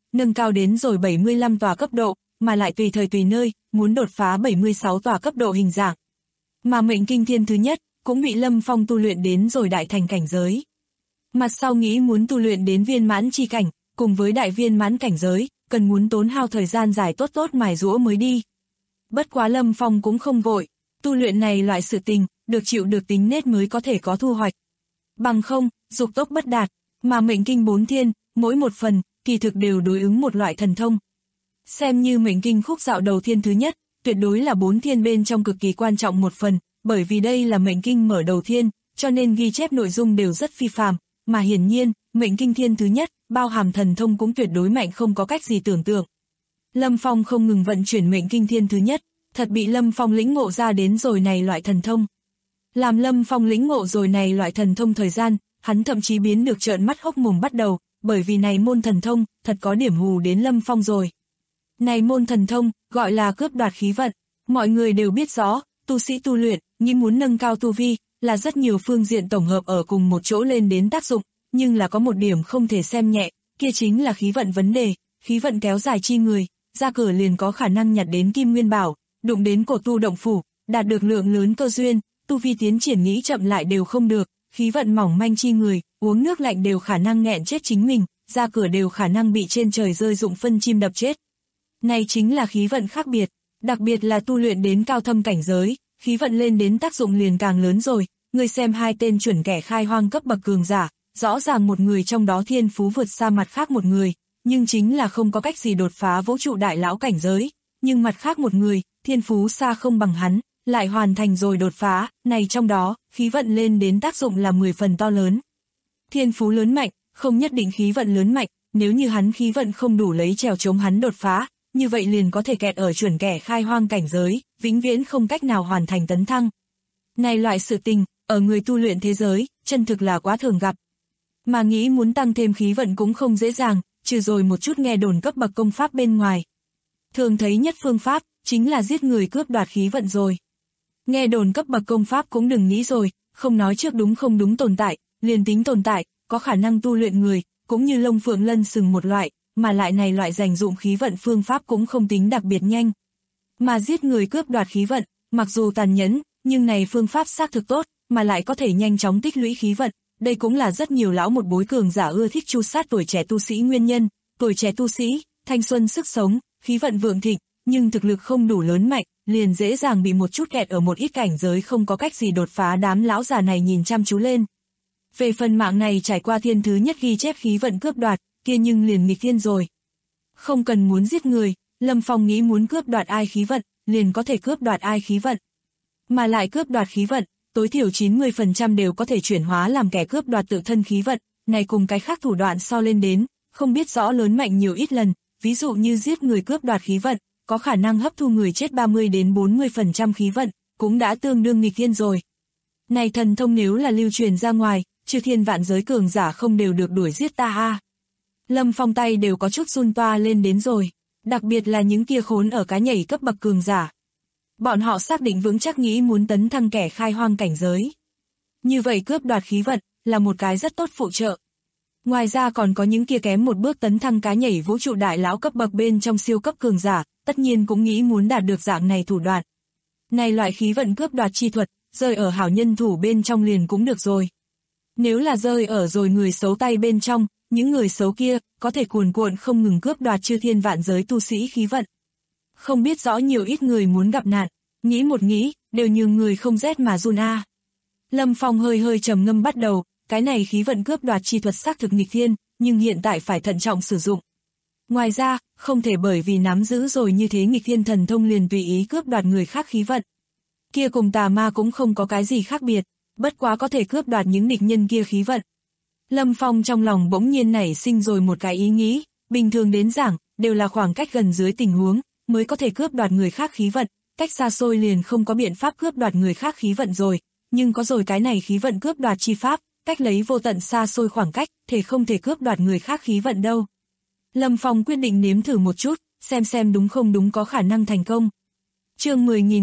nâng cao đến rồi 75 tòa cấp độ, mà lại tùy thời tùy nơi, muốn đột phá 76 tòa cấp độ hình dạng. Mà mệnh kinh thiên thứ nhất, cũng bị Lâm Phong tu luyện đến rồi đại thành cảnh giới. Mặt sau nghĩ muốn tu luyện đến viên mãn chi cảnh, cùng với đại viên mãn cảnh giới, cần muốn tốn hao thời gian dài tốt tốt mài giũa mới đi. Bất quá Lâm Phong cũng không vội, tu luyện này loại sự tình, được chịu được tính nết mới có thể có thu hoạch. Bằng không, dục tốc bất đạt, mà mệnh kinh 4 thiên, mỗi một phần, kỳ thực đều đối ứng một loại thần thông. Xem như mệnh kinh khúc dạo đầu thiên thứ nhất, tuyệt đối là 4 thiên bên trong cực kỳ quan trọng một phần, bởi vì đây là mệnh kinh mở đầu thiên, cho nên ghi chép nội dung đều rất phi phàm, mà hiển nhiên, mệnh kinh thiên thứ nhất, bao hàm thần thông cũng tuyệt đối mạnh không có cách gì tưởng tượng. Lâm Phong không ngừng vận chuyển mệnh kinh thiên thứ nhất, thật bị Lâm Phong lĩnh ngộ ra đến rồi này loại thần thông. Làm Lâm Phong lĩnh ngộ rồi này loại thần thông thời gian, hắn thậm chí biến được trợn mắt hốc mồm bắt đầu, bởi vì này môn thần thông, thật có điểm hù đến Lâm Phong rồi. Này môn thần thông, gọi là cướp đoạt khí vận, mọi người đều biết rõ, tu sĩ tu luyện, nghĩ muốn nâng cao tu vi, là rất nhiều phương diện tổng hợp ở cùng một chỗ lên đến tác dụng, nhưng là có một điểm không thể xem nhẹ, kia chính là khí vận vấn đề, khí vận kéo dài chi người, ra cửa liền có khả năng nhặt đến kim nguyên bảo, đụng đến cổ tu động phủ, đạt được lượng lớn cơ duyên, tu vi tiến triển nghĩ chậm lại đều không được, khí vận mỏng manh chi người, uống nước lạnh đều khả năng nghẹn chết chính mình, ra cửa đều khả năng bị trên trời rơi dụng phân chim đập chết. Này chính là khí vận khác biệt, đặc biệt là tu luyện đến cao thâm cảnh giới, khí vận lên đến tác dụng liền càng lớn rồi, người xem hai tên chuẩn kẻ khai hoang cấp bậc cường giả, rõ ràng một người trong đó thiên phú vượt xa mặt khác một người, nhưng chính là không có cách gì đột phá vũ trụ đại lão cảnh giới, nhưng mặt khác một người, thiên phú xa không bằng hắn, lại hoàn thành rồi đột phá, này trong đó, khí vận lên đến tác dụng là 10 phần to lớn. Thiên phú lớn mạnh, không nhất định khí vận lớn mạnh, nếu như hắn khí vận không đủ lấy trèo chống hắn đột phá, như vậy liền có thể kẹt ở chuẩn kẻ khai hoang cảnh giới, vĩnh viễn không cách nào hoàn thành tấn thăng. Này loại sự tình, ở người tu luyện thế giới, chân thực là quá thường gặp. Mà nghĩ muốn tăng thêm khí vận cũng không dễ dàng, trừ rồi một chút nghe đồn cấp bậc công pháp bên ngoài. Thường thấy nhất phương pháp, chính là giết người cướp đoạt khí vận rồi. Nghe đồn cấp bậc công pháp cũng đừng nghĩ rồi, không nói trước đúng không đúng tồn tại, liền tính tồn tại, có khả năng tu luyện người, cũng như lông phượng lân sừng một loại, mà lại này loại dành dụng khí vận phương pháp cũng không tính đặc biệt nhanh. Mà giết người cướp đoạt khí vận, mặc dù tàn nhẫn, nhưng này phương pháp xác thực tốt, mà lại có thể nhanh chóng tích lũy khí vận, đây cũng là rất nhiều lão một bối cường giả ưa thích tru sát tuổi trẻ tu sĩ nguyên nhân, tuổi trẻ tu sĩ, thanh xuân sức sống, khí vận vượng thịnh, nhưng thực lực không đủ lớn mạnh, liền dễ dàng bị một chút kẹt ở một ít cảnh giới không có cách gì đột phá đám lão già này nhìn chăm chú lên. Về phần mạng này trải qua thiên thứ nhất ghi chép khí vận cướp đoạt, kia nhưng liền nghịch thiên rồi. Không cần muốn giết người, Lâm Phong nghĩ muốn cướp đoạt ai khí vận, liền có thể cướp đoạt ai khí vận. Mà lại cướp đoạt khí vận, tối thiểu 90% đều có thể chuyển hóa làm kẻ cướp đoạt tự thân khí vận, này cùng cái khác thủ đoạn so lên đến, không biết rõ lớn mạnh nhiều ít lần, ví dụ như giết người cướp đoạt khí vận, có khả năng hấp thu người chết 30 đến 40% khí vận, cũng đã tương đương nghịch thiên rồi. Này thần thông nếu là lưu truyền ra ngoài, chư thiên vạn giới cường giả không đều được đuổi giết ta ha. Lâm Phong tay đều có chút run toa lên đến rồi, đặc biệt là những kia khốn ở cá nhảy cấp bậc cường giả. Bọn họ xác định vững chắc nghĩ muốn tấn thăng kẻ khai hoang cảnh giới. Như vậy cướp đoạt khí vận là một cái rất tốt phụ trợ. Ngoài ra còn có những kia kém một bước tấn thăng cá nhảy vũ trụ đại lão cấp bậc bên trong siêu cấp cường giả, tất nhiên cũng nghĩ muốn đạt được dạng này thủ đoạn. Này loại khí vận cướp đoạt chi thuật, rơi ở hảo nhân thủ bên trong liền cũng được rồi. Nếu là rơi ở rồi người xấu tay bên trong, những người xấu kia có thể cuồn cuộn không ngừng cướp đoạt chư thiên vạn giới tu sĩ khí vận. Không biết rõ nhiều ít người muốn gặp nạn, nghĩ một nghĩ, đều như người không rét mà run a. Lâm Phong hơi hơi trầm ngâm bắt đầu, cái này khí vận cướp đoạt chi thuật xác thực nghịch thiên, nhưng hiện tại phải thận trọng sử dụng. Ngoài ra, không thể bởi vì nắm giữ rồi như thế nghịch thiên thần thông liền tùy ý cướp đoạt người khác khí vận. Kia cùng tà ma cũng không có cái gì khác biệt, bất quá có thể cướp đoạt những địch nhân kia khí vận. Lâm Phong trong lòng bỗng nhiên nảy sinh rồi một cái ý nghĩ, bình thường đến giảng, đều là khoảng cách gần dưới tình huống, mới có thể cướp đoạt người khác khí vận, cách xa xôi liền không có biện pháp cướp đoạt người khác khí vận rồi, nhưng có rồi cái này khí vận cướp đoạt chi pháp, cách lấy vô tận xa xôi khoảng cách, thể không thể cướp đoạt người khác khí vận đâu. Lâm Phong quyết định nếm thử một chút, xem đúng không đúng có khả năng thành công. Chương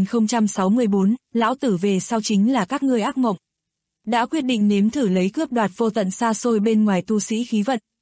10064, lão tử về sau chính là các ngươi ác mộng. Đã quyết định nếm thử lấy cướp đoạt vô tận xa xôi bên ngoài tu sĩ khí vận,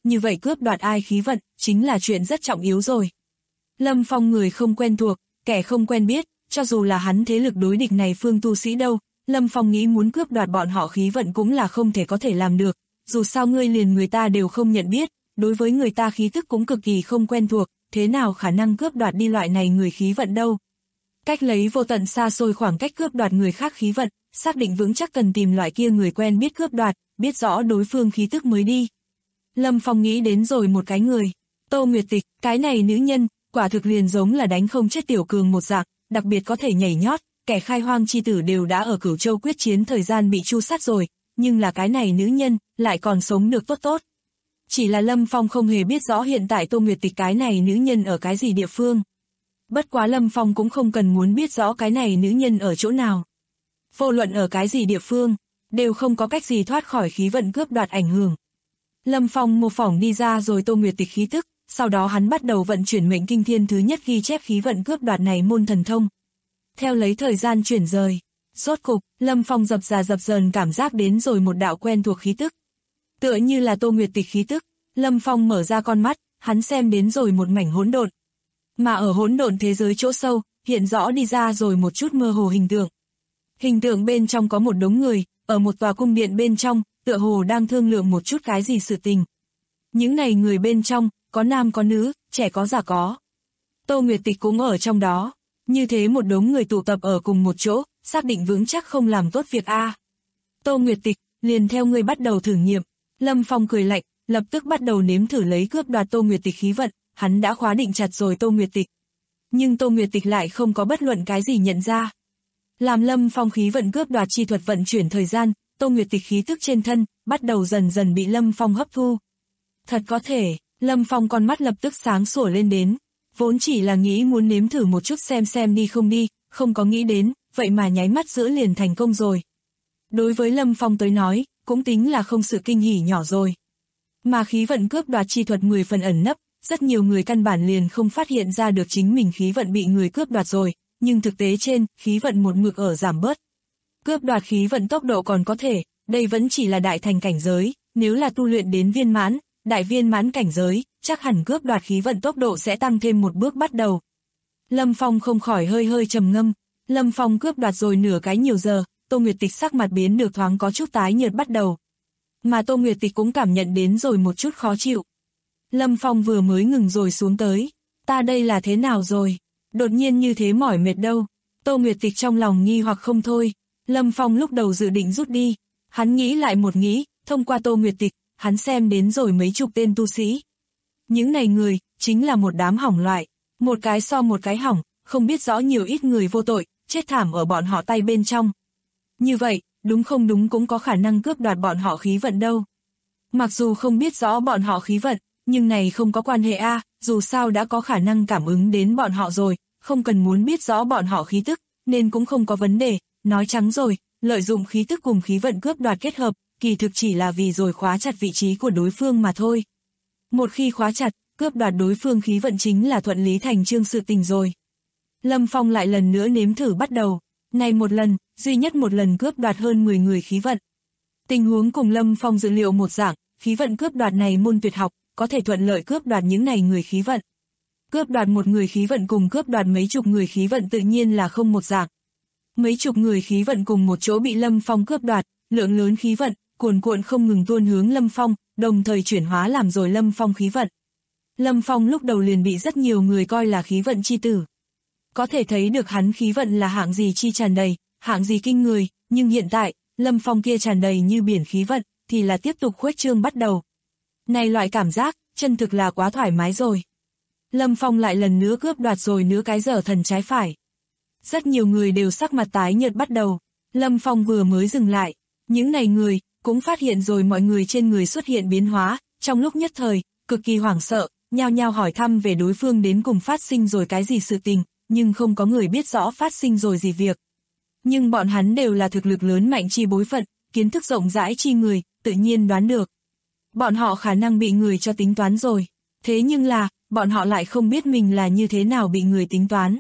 như vậy cướp đoạt ai khí vận, chính là chuyện rất trọng yếu rồi. Lâm Phong người không quen thuộc, kẻ không quen biết, cho dù là hắn thế lực đối địch này phương tu sĩ đâu, Lâm Phong nghĩ muốn cướp đoạt bọn họ khí vận cũng là không thể có thể làm được, dù sao ngươi liền người ta đều không nhận biết, đối với người ta khí tức cũng cực kỳ không quen thuộc, thế nào khả năng cướp đoạt đi loại này người khí vận đâu. Cách lấy vô tận xa xôi khoảng cách cướp đoạt người khác khí vận, xác định vững chắc cần tìm loại kia người quen biết cướp đoạt, biết rõ đối phương khí tức mới đi. Lâm Phong nghĩ đến rồi một cái người, Tô Nguyệt Tịch, cái này nữ nhân, quả thực liền giống là đánh không chết tiểu cường một dạng, đặc biệt có thể nhảy nhót, kẻ khai hoang chi tử đều đã ở Cửu Châu quyết chiến thời gian bị tru sát rồi, nhưng là cái này nữ nhân, lại còn sống được tốt tốt. Chỉ là Lâm Phong không hề biết rõ hiện tại Tô Nguyệt Tịch cái này nữ nhân ở cái gì địa phương. Bất quá Lâm Phong cũng không cần muốn biết rõ cái này nữ nhân ở chỗ nào. Vô luận ở cái gì địa phương, đều không có cách gì thoát khỏi khí vận cướp đoạt ảnh hưởng. Lâm Phong mô phỏng đi ra rồi Tô Nguyệt Tịch khí tức, sau đó hắn bắt đầu vận chuyển mệnh kinh thiên thứ nhất ghi chép khí vận cướp đoạt này môn thần thông. Theo lấy thời gian chuyển rời, rốt cục, Lâm Phong dập dờn cảm giác đến rồi một đạo quen thuộc khí tức. Tựa như là Tô Nguyệt Tịch khí tức, Lâm Phong mở ra con mắt, hắn xem đến rồi một mảnh hỗn độn. Mà ở hỗn độn thế giới chỗ sâu, hiện rõ đi ra rồi một chút mơ hồ hình tượng. Hình tượng bên trong có một đống người, ở một tòa cung điện bên trong, tựa hồ đang thương lượng một chút cái gì sự tình. Những này người bên trong, có nam có nữ, trẻ có già có. Tô Nguyệt Tịch cũng ở trong đó. Như thế một đống người tụ tập ở cùng một chỗ, xác định vững chắc không làm tốt việc a. Tô Nguyệt Tịch, liền theo ngươi bắt đầu thử nghiệm. Lâm Phong cười lạnh, lập tức bắt đầu nếm thử lấy cướp đoạt Tô Nguyệt Tịch khí vận, hắn đã khóa định chặt rồi Tô Nguyệt Tịch. Nhưng Tô Nguyệt Tịch lại không có bất luận cái gì nhận ra. Làm Lâm Phong khí vận cướp đoạt chi thuật vận chuyển thời gian, Tô Nguyệt Tịch khí tức trên thân, bắt đầu dần dần bị Lâm Phong hấp thu. Thật có thể, Lâm Phong con mắt lập tức sáng sủa lên đến. Vốn chỉ là nghĩ muốn nếm thử một chút xem đi, không có nghĩ đến, vậy mà nháy mắt giữa liền thành công rồi. Đối với Lâm Phong tới nói, cũng tính là không sự kinh hỉ nhỏ rồi. Mà khí vận cướp đoạt chi thuật 10 phần ẩn nấp, rất nhiều người căn bản liền không phát hiện ra được chính mình khí vận bị người cướp đoạt rồi, nhưng thực tế trên, khí vận một mực ở giảm bớt. Cướp đoạt khí vận tốc độ còn có thể, đây vẫn chỉ là đại thành cảnh giới, nếu là tu luyện đến viên mãn, đại viên mãn cảnh giới, chắc hẳn cướp đoạt khí vận tốc độ sẽ tăng thêm một bước bắt đầu. Lâm Phong không khỏi hơi trầm ngâm, Lâm Phong cướp đoạt rồi nửa cái nhiều giờ, Tô Nguyệt Tịch sắc mặt biến được thoáng có chút tái nhợt bắt đầu. Mà Tô Nguyệt Tịch cũng cảm nhận đến rồi một chút khó chịu. Lâm Phong vừa mới ngừng rồi xuống tới, ta đây là thế nào rồi, đột nhiên như thế mỏi mệt đâu. Tô Nguyệt Tịch trong lòng nghi hoặc không thôi, Lâm Phong lúc đầu dự định rút đi, hắn nghĩ lại một nghĩ, thông qua Tô Nguyệt Tịch, hắn xem đến rồi mấy chục tên tu sĩ. Những này người, chính là một đám hỏng loại, một cái so một cái hỏng, không biết rõ nhiều ít người vô tội, chết thảm ở bọn họ tay bên trong. Như vậy, đúng không đúng cũng có khả năng cướp đoạt bọn họ khí vận đâu. Mặc dù không biết rõ bọn họ khí vận, nhưng này không có quan hệ a, dù sao đã có khả năng cảm ứng đến bọn họ rồi, không cần muốn biết rõ bọn họ khí tức, nên cũng không có vấn đề, nói trắng rồi, lợi dụng khí tức cùng khí vận cướp đoạt kết hợp, kỳ thực chỉ là vì rồi khóa chặt vị trí của đối phương mà thôi. Một khi khóa chặt, cướp đoạt đối phương khí vận chính là thuận lý thành chương sự tình rồi. Lâm Phong lại lần nữa nếm thử bắt đầu, này một lần, duy nhất một lần cướp đoạt hơn 10 người khí vận. Tình huống cùng Lâm Phong dự liệu một dạng, khí vận cướp đoạt này môn tuyệt học, có thể thuận lợi cướp đoạt những này người khí vận. Cướp đoạt một người khí vận cùng cướp đoạt mấy chục người khí vận tự nhiên là không một dạng. Mấy chục người khí vận cùng một chỗ bị Lâm Phong cướp đoạt, lượng lớn khí vận, cuồn cuộn không ngừng tuôn hướng Lâm Phong, đồng thời chuyển hóa làm rồi Lâm Phong khí vận. Lâm Phong lúc đầu liền bị rất nhiều người coi là khí vận chi tử. Có thể thấy được hắn khí vận là hạng gì chi tràn đầy, hạng gì kinh người, nhưng hiện tại, Lâm Phong kia tràn đầy như biển khí vận, thì là tiếp tục khuếch trương bắt đầu. Này loại cảm giác, chân thực là quá thoải mái rồi. Lâm Phong lại lần nữa cướp đoạt rồi nửa cái giờ thần trái phải. Rất nhiều người đều sắc mặt tái nhợt bắt đầu. Lâm Phong vừa mới dừng lại, những này người cũng phát hiện rồi mọi người trên người xuất hiện biến hóa, trong lúc nhất thời, cực kỳ hoảng sợ, nhao nhao hỏi thăm về đối phương đến cùng phát sinh rồi cái gì sự tình, nhưng không có người biết rõ phát sinh rồi gì việc. Nhưng bọn hắn đều là thực lực lớn mạnh chi bối phận, kiến thức rộng rãi chi người, tự nhiên đoán được. Bọn họ khả năng bị người cho tính toán rồi, thế nhưng là, bọn họ lại không biết mình là như thế nào bị người tính toán.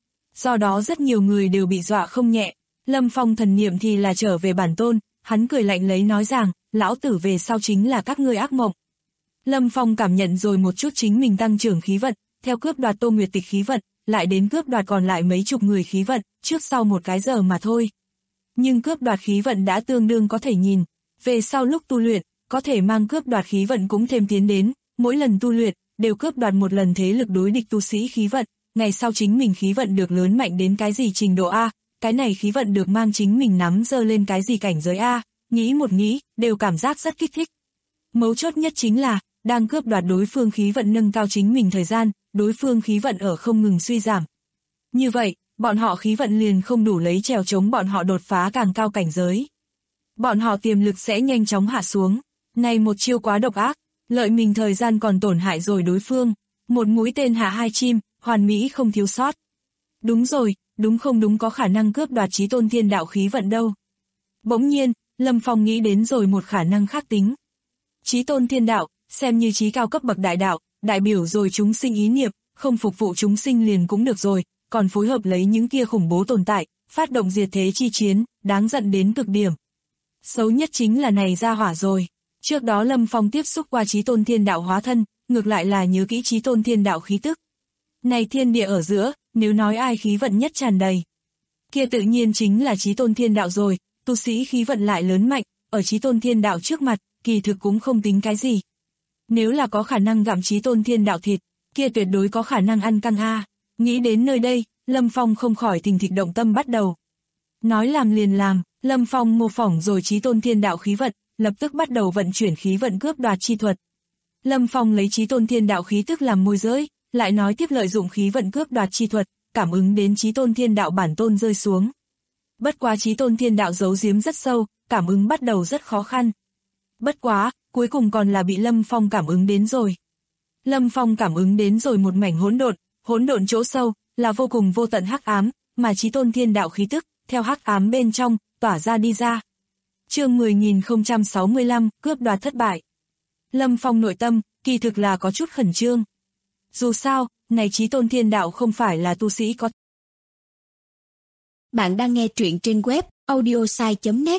Do đó rất nhiều người đều bị dọa không nhẹ, Lâm Phong thần niệm thì là trở về bản tôn, hắn cười lạnh lấy nói rằng, lão tử về sau chính là các ngươi ác mộng. Lâm Phong cảm nhận rồi một chút chính mình tăng trưởng khí vận, theo cướp đoạt Tô Nguyệt Tịch khí vận, lại đến cướp đoạt còn lại mấy chục người khí vận, trước sau một cái giờ mà thôi. Nhưng cướp đoạt khí vận đã tương đương có thể nhìn, về sau lúc tu luyện, có thể mang cướp đoạt khí vận cũng thêm tiến đến, mỗi lần tu luyện, đều cướp đoạt một lần thế lực đối địch tu sĩ khí vận, ngày sau chính mình khí vận được lớn mạnh đến cái gì trình độ A, cái này khí vận được mang chính mình nắm dơ lên cái gì cảnh giới A, nghĩ một nghĩ, đều cảm giác rất kích thích. Mấu chốt nhất chính là, đang cướp đoạt đối phương khí vận nâng cao chính mình thời gian, đối phương khí vận ở không ngừng suy giảm. Như vậy, bọn họ khí vận liền không đủ lấy trèo chống bọn họ đột phá càng cao cảnh giới. Bọn họ tiềm lực sẽ nhanh chóng hạ xuống. Này một chiêu quá độc ác, lợi mình thời gian còn tổn hại rồi đối phương. Một mũi tên hạ hai chim, hoàn mỹ không thiếu sót. Đúng rồi, đúng không đúng có khả năng cướp đoạt chí tôn thiên đạo khí vận đâu. Bỗng nhiên, Lâm Phong nghĩ đến rồi một khả năng khác tính. Chí tôn thiên đạo, xem như chí cao cấp bậc đại đạo, đại biểu rồi chúng sinh ý niệm, không phục vụ chúng sinh liền cũng được rồi, còn phối hợp lấy những kia khủng bố tồn tại, phát động diệt thế chi chiến, đáng giận đến cực điểm. Xấu nhất chính là này ra hỏa rồi. Trước đó Lâm Phong tiếp xúc qua chí tôn thiên đạo hóa thân, ngược lại là nhớ kỹ chí tôn thiên đạo khí tức. Này thiên địa ở giữa, nếu nói ai khí vận nhất tràn đầy, kia tự nhiên chính là chí tôn thiên đạo rồi, tu sĩ khí vận lại lớn mạnh, ở chí tôn thiên đạo trước mặt, kỳ thực cũng không tính cái gì. Nếu là có khả năng gặm chí tôn thiên đạo thịt, kia tuyệt đối có khả năng ăn căng a. Nghĩ đến nơi đây, Lâm Phong không khỏi thình thịch động tâm bắt đầu. Nói làm liền làm, Lâm Phong mô phỏng rồi chí tôn thiên đạo khí vận, lập tức bắt đầu vận chuyển khí vận cướp đoạt chi thuật. Lâm Phong lấy chí tôn thiên đạo khí tức làm môi giới, lại nói tiếp lợi dụng khí vận cướp đoạt chi thuật, cảm ứng đến chí tôn thiên đạo bản tôn rơi xuống. Bất quá chí tôn thiên đạo giấu giếm rất sâu, cảm ứng bắt đầu rất khó khăn. Bất quá, cuối cùng còn là bị Lâm Phong cảm ứng đến rồi. Lâm Phong cảm ứng đến rồi một mảnh hỗn độn chỗ sâu, là vô cùng vô tận hắc ám, mà chí tôn thiên đạo khí tức, theo hắc ám bên trong, tỏa ra đi ra. Chương 10.065, cướp đoạt thất bại. Lâm Phong nội tâm, kỳ thực là có chút khẩn trương. Dù sao, này chí tôn thiên đạo không phải là tu sĩ có. Bạn đang nghe truyện trên web audiosai.net.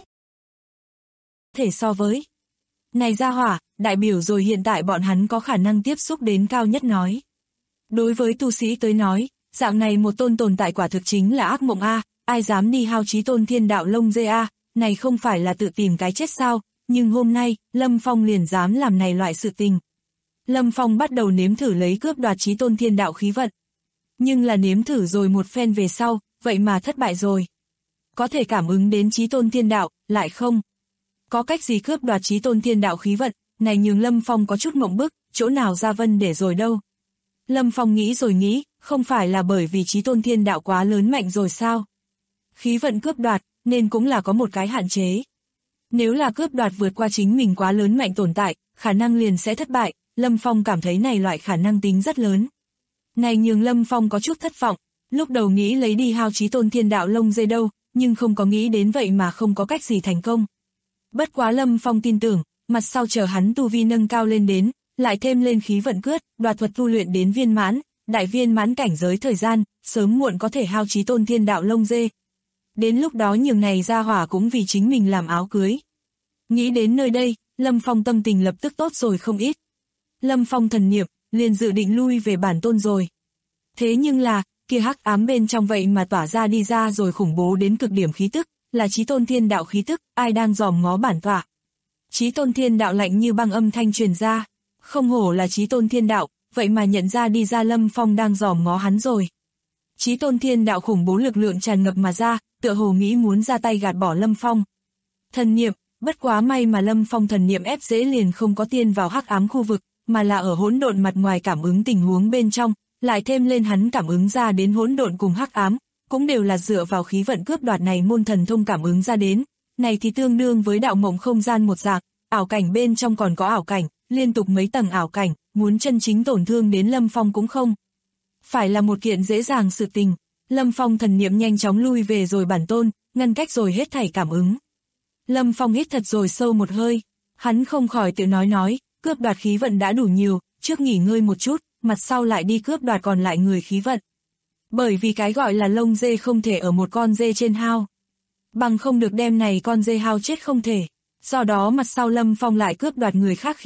Thể so với. Này ra hỏa, đại biểu rồi hiện tại bọn hắn có khả năng tiếp xúc đến cao nhất nói. Đối với tu sĩ tới nói, dạng này một tôn tồn tại quả thực chính là ác mộng a, ai dám đi hao chí tôn thiên đạo lông dê a, này không phải là tự tìm cái chết sao, nhưng hôm nay, Lâm Phong liền dám làm này loại sự tình. Lâm Phong bắt đầu nếm thử lấy cướp đoạt chí tôn thiên đạo khí vận. Nhưng là nếm thử rồi một phen về sau, vậy mà thất bại rồi. Có thể cảm ứng đến chí tôn thiên đạo, lại không. Có cách gì cướp đoạt chí tôn thiên đạo khí vận, này nhường Lâm Phong có chút mộng bức, chỗ nào ra vân để rồi đâu. Lâm Phong nghĩ rồi nghĩ, không phải là bởi vì chí tôn thiên đạo quá lớn mạnh rồi sao? Khí vận cướp đoạt, nên cũng là có một cái hạn chế. Nếu là cướp đoạt vượt qua chính mình quá lớn mạnh tồn tại, khả năng liền sẽ thất bại, Lâm Phong cảm thấy này loại khả năng tính rất lớn. Này nhường Lâm Phong có chút thất vọng, lúc đầu nghĩ lấy đi hao chí tôn thiên đạo lông dê đâu, nhưng không có nghĩ đến vậy mà không có cách gì thành công. Bất quá Lâm Phong tin tưởng, mặt sau chờ hắn tu vi nâng cao lên đến, lại thêm lên khí vận cướp, đoạt thuật tu luyện đến viên mãn, đại viên mãn cảnh giới thời gian, sớm muộn có thể hao chí tôn thiên đạo lông dê. Đến lúc đó nhường này ra hỏa cũng vì chính mình làm áo cưới. Nghĩ đến nơi đây, Lâm Phong tâm tình lập tức tốt rồi không ít. Lâm Phong thần niệm, liền dự định lui về bản tôn rồi. Thế nhưng là, kia hắc ám bên trong vậy mà tỏa ra đi ra rồi khủng bố đến cực điểm khí tức, là chí tôn thiên đạo khí tức, ai đang dòm ngó bản tọa. Chí tôn thiên đạo lạnh như băng âm thanh truyền ra, không hổ là chí tôn thiên đạo, vậy mà nhận ra đi ra Lâm Phong đang dòm ngó hắn rồi. Chí tôn thiên đạo khủng bố lực lượng tràn ngập mà ra, tựa hồ nghĩ muốn ra tay gạt bỏ Lâm Phong. Thần niệm, bất quá may mà Lâm Phong thần niệm ép dễ liền không có tiên vào hắc ám khu vực, mà là ở hỗn độn mặt ngoài cảm ứng tình huống bên trong, lại thêm lên hắn cảm ứng ra đến hỗn độn cùng hắc ám, cũng đều là dựa vào khí vận cướp đoạt này môn thần thông cảm ứng ra đến, này thì tương đương với đạo mộng không gian một dạng, ảo cảnh bên trong còn có ảo cảnh, liên tục mấy tầng ảo cảnh, muốn chân chính tổn thương đến Lâm Phong cũng không phải là một kiện dễ dàng sự tình. Lâm Phong thần niệm nhanh chóng lui về rồi bản tôn, ngăn cách rồi hết thảy cảm ứng. Lâm Phong hít thật rồi sâu một hơi, hắn không khỏi tự nói, cướp đoạt khí vận đã đủ nhiều, trước nghỉ ngơi một chút, mặt sau lại đi cướp đoạt còn lại người khí vận. Bởi vì cái gọi là lông dê không thể ở một con dê trên hao, bằng không được đem này con dê hao chết không thể. Do đó mặt sau Lâm Phong lại cướp đoạt người khác khí vận,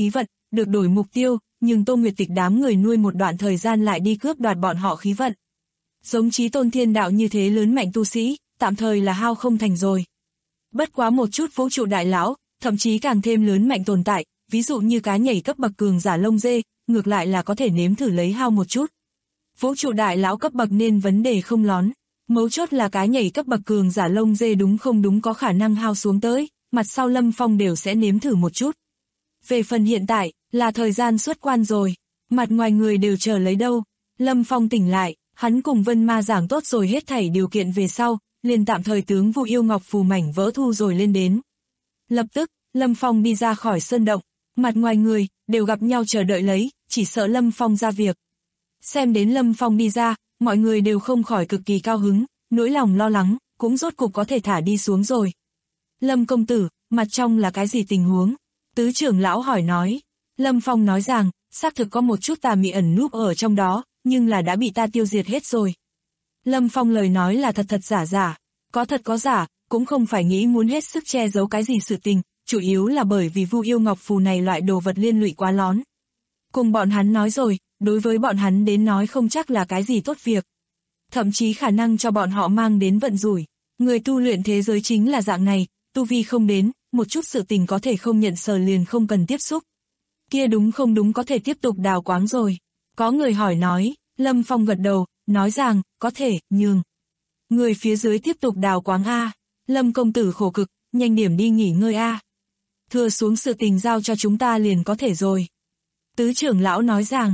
được đổi mục tiêu, nhưng Tô Nguyệt Tịch đám người nuôi một đoạn thời gian lại đi cướp đoạt bọn họ khí vận. Giống Chí Tôn Thiên Đạo như thế lớn mạnh tu sĩ, tạm thời là hao không thành rồi. Bất quá một chút vũ trụ đại lão, thậm chí càng thêm lớn mạnh tồn tại, ví dụ như cá nhảy cấp bậc cường giả lông dê, ngược lại là có thể nếm thử lấy hao một chút. Vũ trụ đại lão cấp bậc nên vấn đề không lón, mấu chốt là cá nhảy cấp bậc cường giả lông dê đúng không đúng có khả năng hao xuống tới, mặt sau Lâm Phong đều sẽ nếm thử một chút. Về phần hiện tại, là thời gian xuất quan rồi, mặt ngoài người đều chờ lấy đâu. Lâm Phong tỉnh lại, hắn cùng Vân Ma giảng tốt rồi hết thảy điều kiện về sau, liền tạm thời tướng Vu Yêu Ngọc phù mảnh vỡ thu rồi lên đến. Lập tức, Lâm Phong đi ra khỏi sơn động, mặt ngoài người đều gặp nhau chờ đợi lấy, chỉ sợ Lâm Phong ra việc. Xem đến Lâm Phong đi ra, mọi người đều không khỏi cực kỳ cao hứng, nỗi lòng lo lắng, cũng rốt cục có thể thả đi xuống rồi. Lâm công tử, mặt trong là cái gì tình huống? Tứ trưởng lão hỏi nói. Lâm Phong nói rằng, xác thực có một chút tà mị ẩn núp ở trong đó, nhưng là đã bị ta tiêu diệt hết rồi. Lâm Phong lời nói là thật thật giả giả, có thật có giả, cũng không phải nghĩ muốn hết sức che giấu cái gì sự tình, chủ yếu là bởi vì Vu Yêu Ngọc phù này loại đồ vật liên lụy quá lón. Cùng bọn hắn nói rồi, đối với bọn hắn đến nói không chắc là cái gì tốt việc. Thậm chí khả năng cho bọn họ mang đến vận rủi. Người tu luyện thế giới chính là dạng này, tu vi không đến, một chút sự tình có thể không nhận sờ liền không cần tiếp xúc. Kia đúng không đúng có thể tiếp tục đào quáng rồi. Có người hỏi nói, Lâm Phong gật đầu, nói rằng, có thể, nhường. Người phía dưới tiếp tục đào quáng A. Lâm công tử khổ cực, nhanh điểm đi nghỉ ngơi A. Thừa xuống sự tình giao cho chúng ta liền có thể rồi. Tứ trưởng lão nói rằng,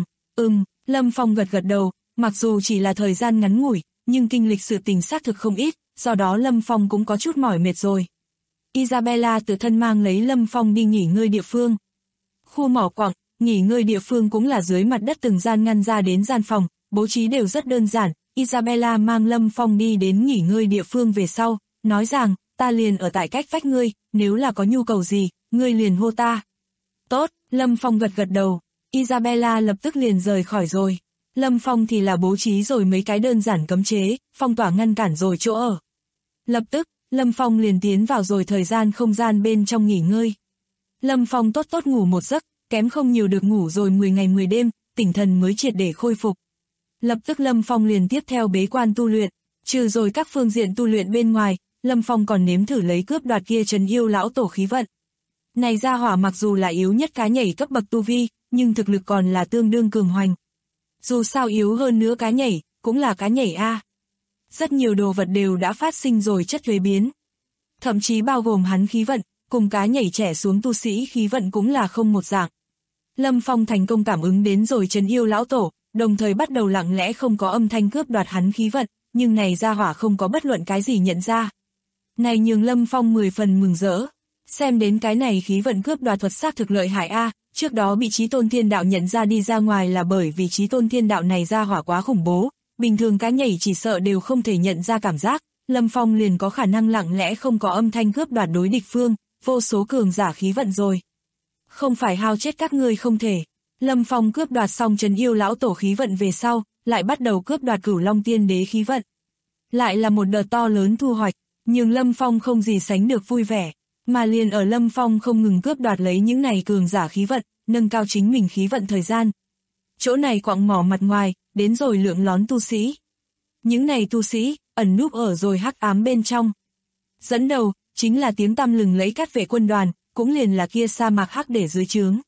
Lâm Phong gật gật đầu, mặc dù chỉ là thời gian ngắn ngủi, nhưng kinh lịch sự tình xác thực không ít, do đó Lâm Phong cũng có chút mỏi mệt rồi. Isabella tự thân mang lấy Lâm Phong đi nghỉ ngơi địa phương. Khu mỏ quặng, nghỉ ngơi địa phương cũng là dưới mặt đất từng gian ngăn ra đến gian phòng, bố trí đều rất đơn giản. Isabella mang Lâm Phong đi đến nghỉ ngơi địa phương về sau, nói rằng, ta liền ở tại cách vách ngươi, nếu là có nhu cầu gì, ngươi liền hô ta. Tốt, Lâm Phong gật gật đầu, Isabella lập tức liền rời khỏi rồi. Lâm Phong thì là bố trí rồi mấy cái đơn giản cấm chế, phong tỏa ngăn cản rồi chỗ ở. Lập tức, Lâm Phong liền tiến vào rồi thời gian không gian bên trong nghỉ ngơi. Lâm Phong tốt tốt ngủ một giấc, kém không nhiều được ngủ rồi 10 ngày 10 đêm, tinh thần mới triệt để khôi phục. Lập tức Lâm Phong liền tiếp theo bế quan tu luyện, trừ rồi các phương diện tu luyện bên ngoài, Lâm Phong còn nếm thử lấy cướp đoạt kia Trấn Yêu lão tổ khí vận. Này gia hỏa mặc dù là yếu nhất cá nhảy cấp bậc tu vi, nhưng thực lực còn là tương đương cường hoành. Dù sao yếu hơn nữa cá nhảy, cũng là cá nhảy A. Rất nhiều đồ vật đều đã phát sinh rồi chất thuế biến. Thậm chí bao gồm hắn khí vận, cùng cá nhảy trẻ xuống tu sĩ khí vận cũng là không một dạng. Lâm Phong thành công cảm ứng đến rồi Trấn Yêu lão tổ, đồng thời bắt đầu lặng lẽ không có âm thanh cướp đoạt hắn khí vận, nhưng này gia hỏa không có bất luận cái gì nhận ra. Này nhường Lâm Phong 10 phần mừng rỡ. Xem đến cái này khí vận cướp đoạt thuật xác thực lợi hại A, trước đó bị Chí Tôn Thiên Đạo nhận ra đi ra ngoài là bởi vì Chí Tôn Thiên Đạo này gia hỏa quá khủng bố, bình thường cá nhảy chỉ sợ đều không thể nhận ra cảm giác, Lâm Phong liền có khả năng lặng lẽ không có âm thanh cướp đoạt đối địch phương, vô số cường giả khí vận rồi. Không phải hao chết các ngươi không thể. Lâm Phong cướp đoạt xong Trấn Yêu lão tổ khí vận về sau, lại bắt đầu cướp đoạt Cửu Long Tiên Đế khí vận. Lại là một đợt to lớn thu hoạch, nhưng Lâm Phong không gì sánh được vui vẻ, mà liền ở Lâm Phong không ngừng cướp đoạt lấy những này cường giả khí vận, nâng cao chính mình khí vận thời gian. Chỗ này quặng mỏ mặt ngoài, đến rồi lượng lón tu sĩ. Những này tu sĩ, ẩn núp ở rồi hắc ám bên trong. Dẫn đầu, chính là tiếng tăm lừng lấy Cát Vệ quân đoàn, cũng liền là kia sa mạc hắc để dưới trướng.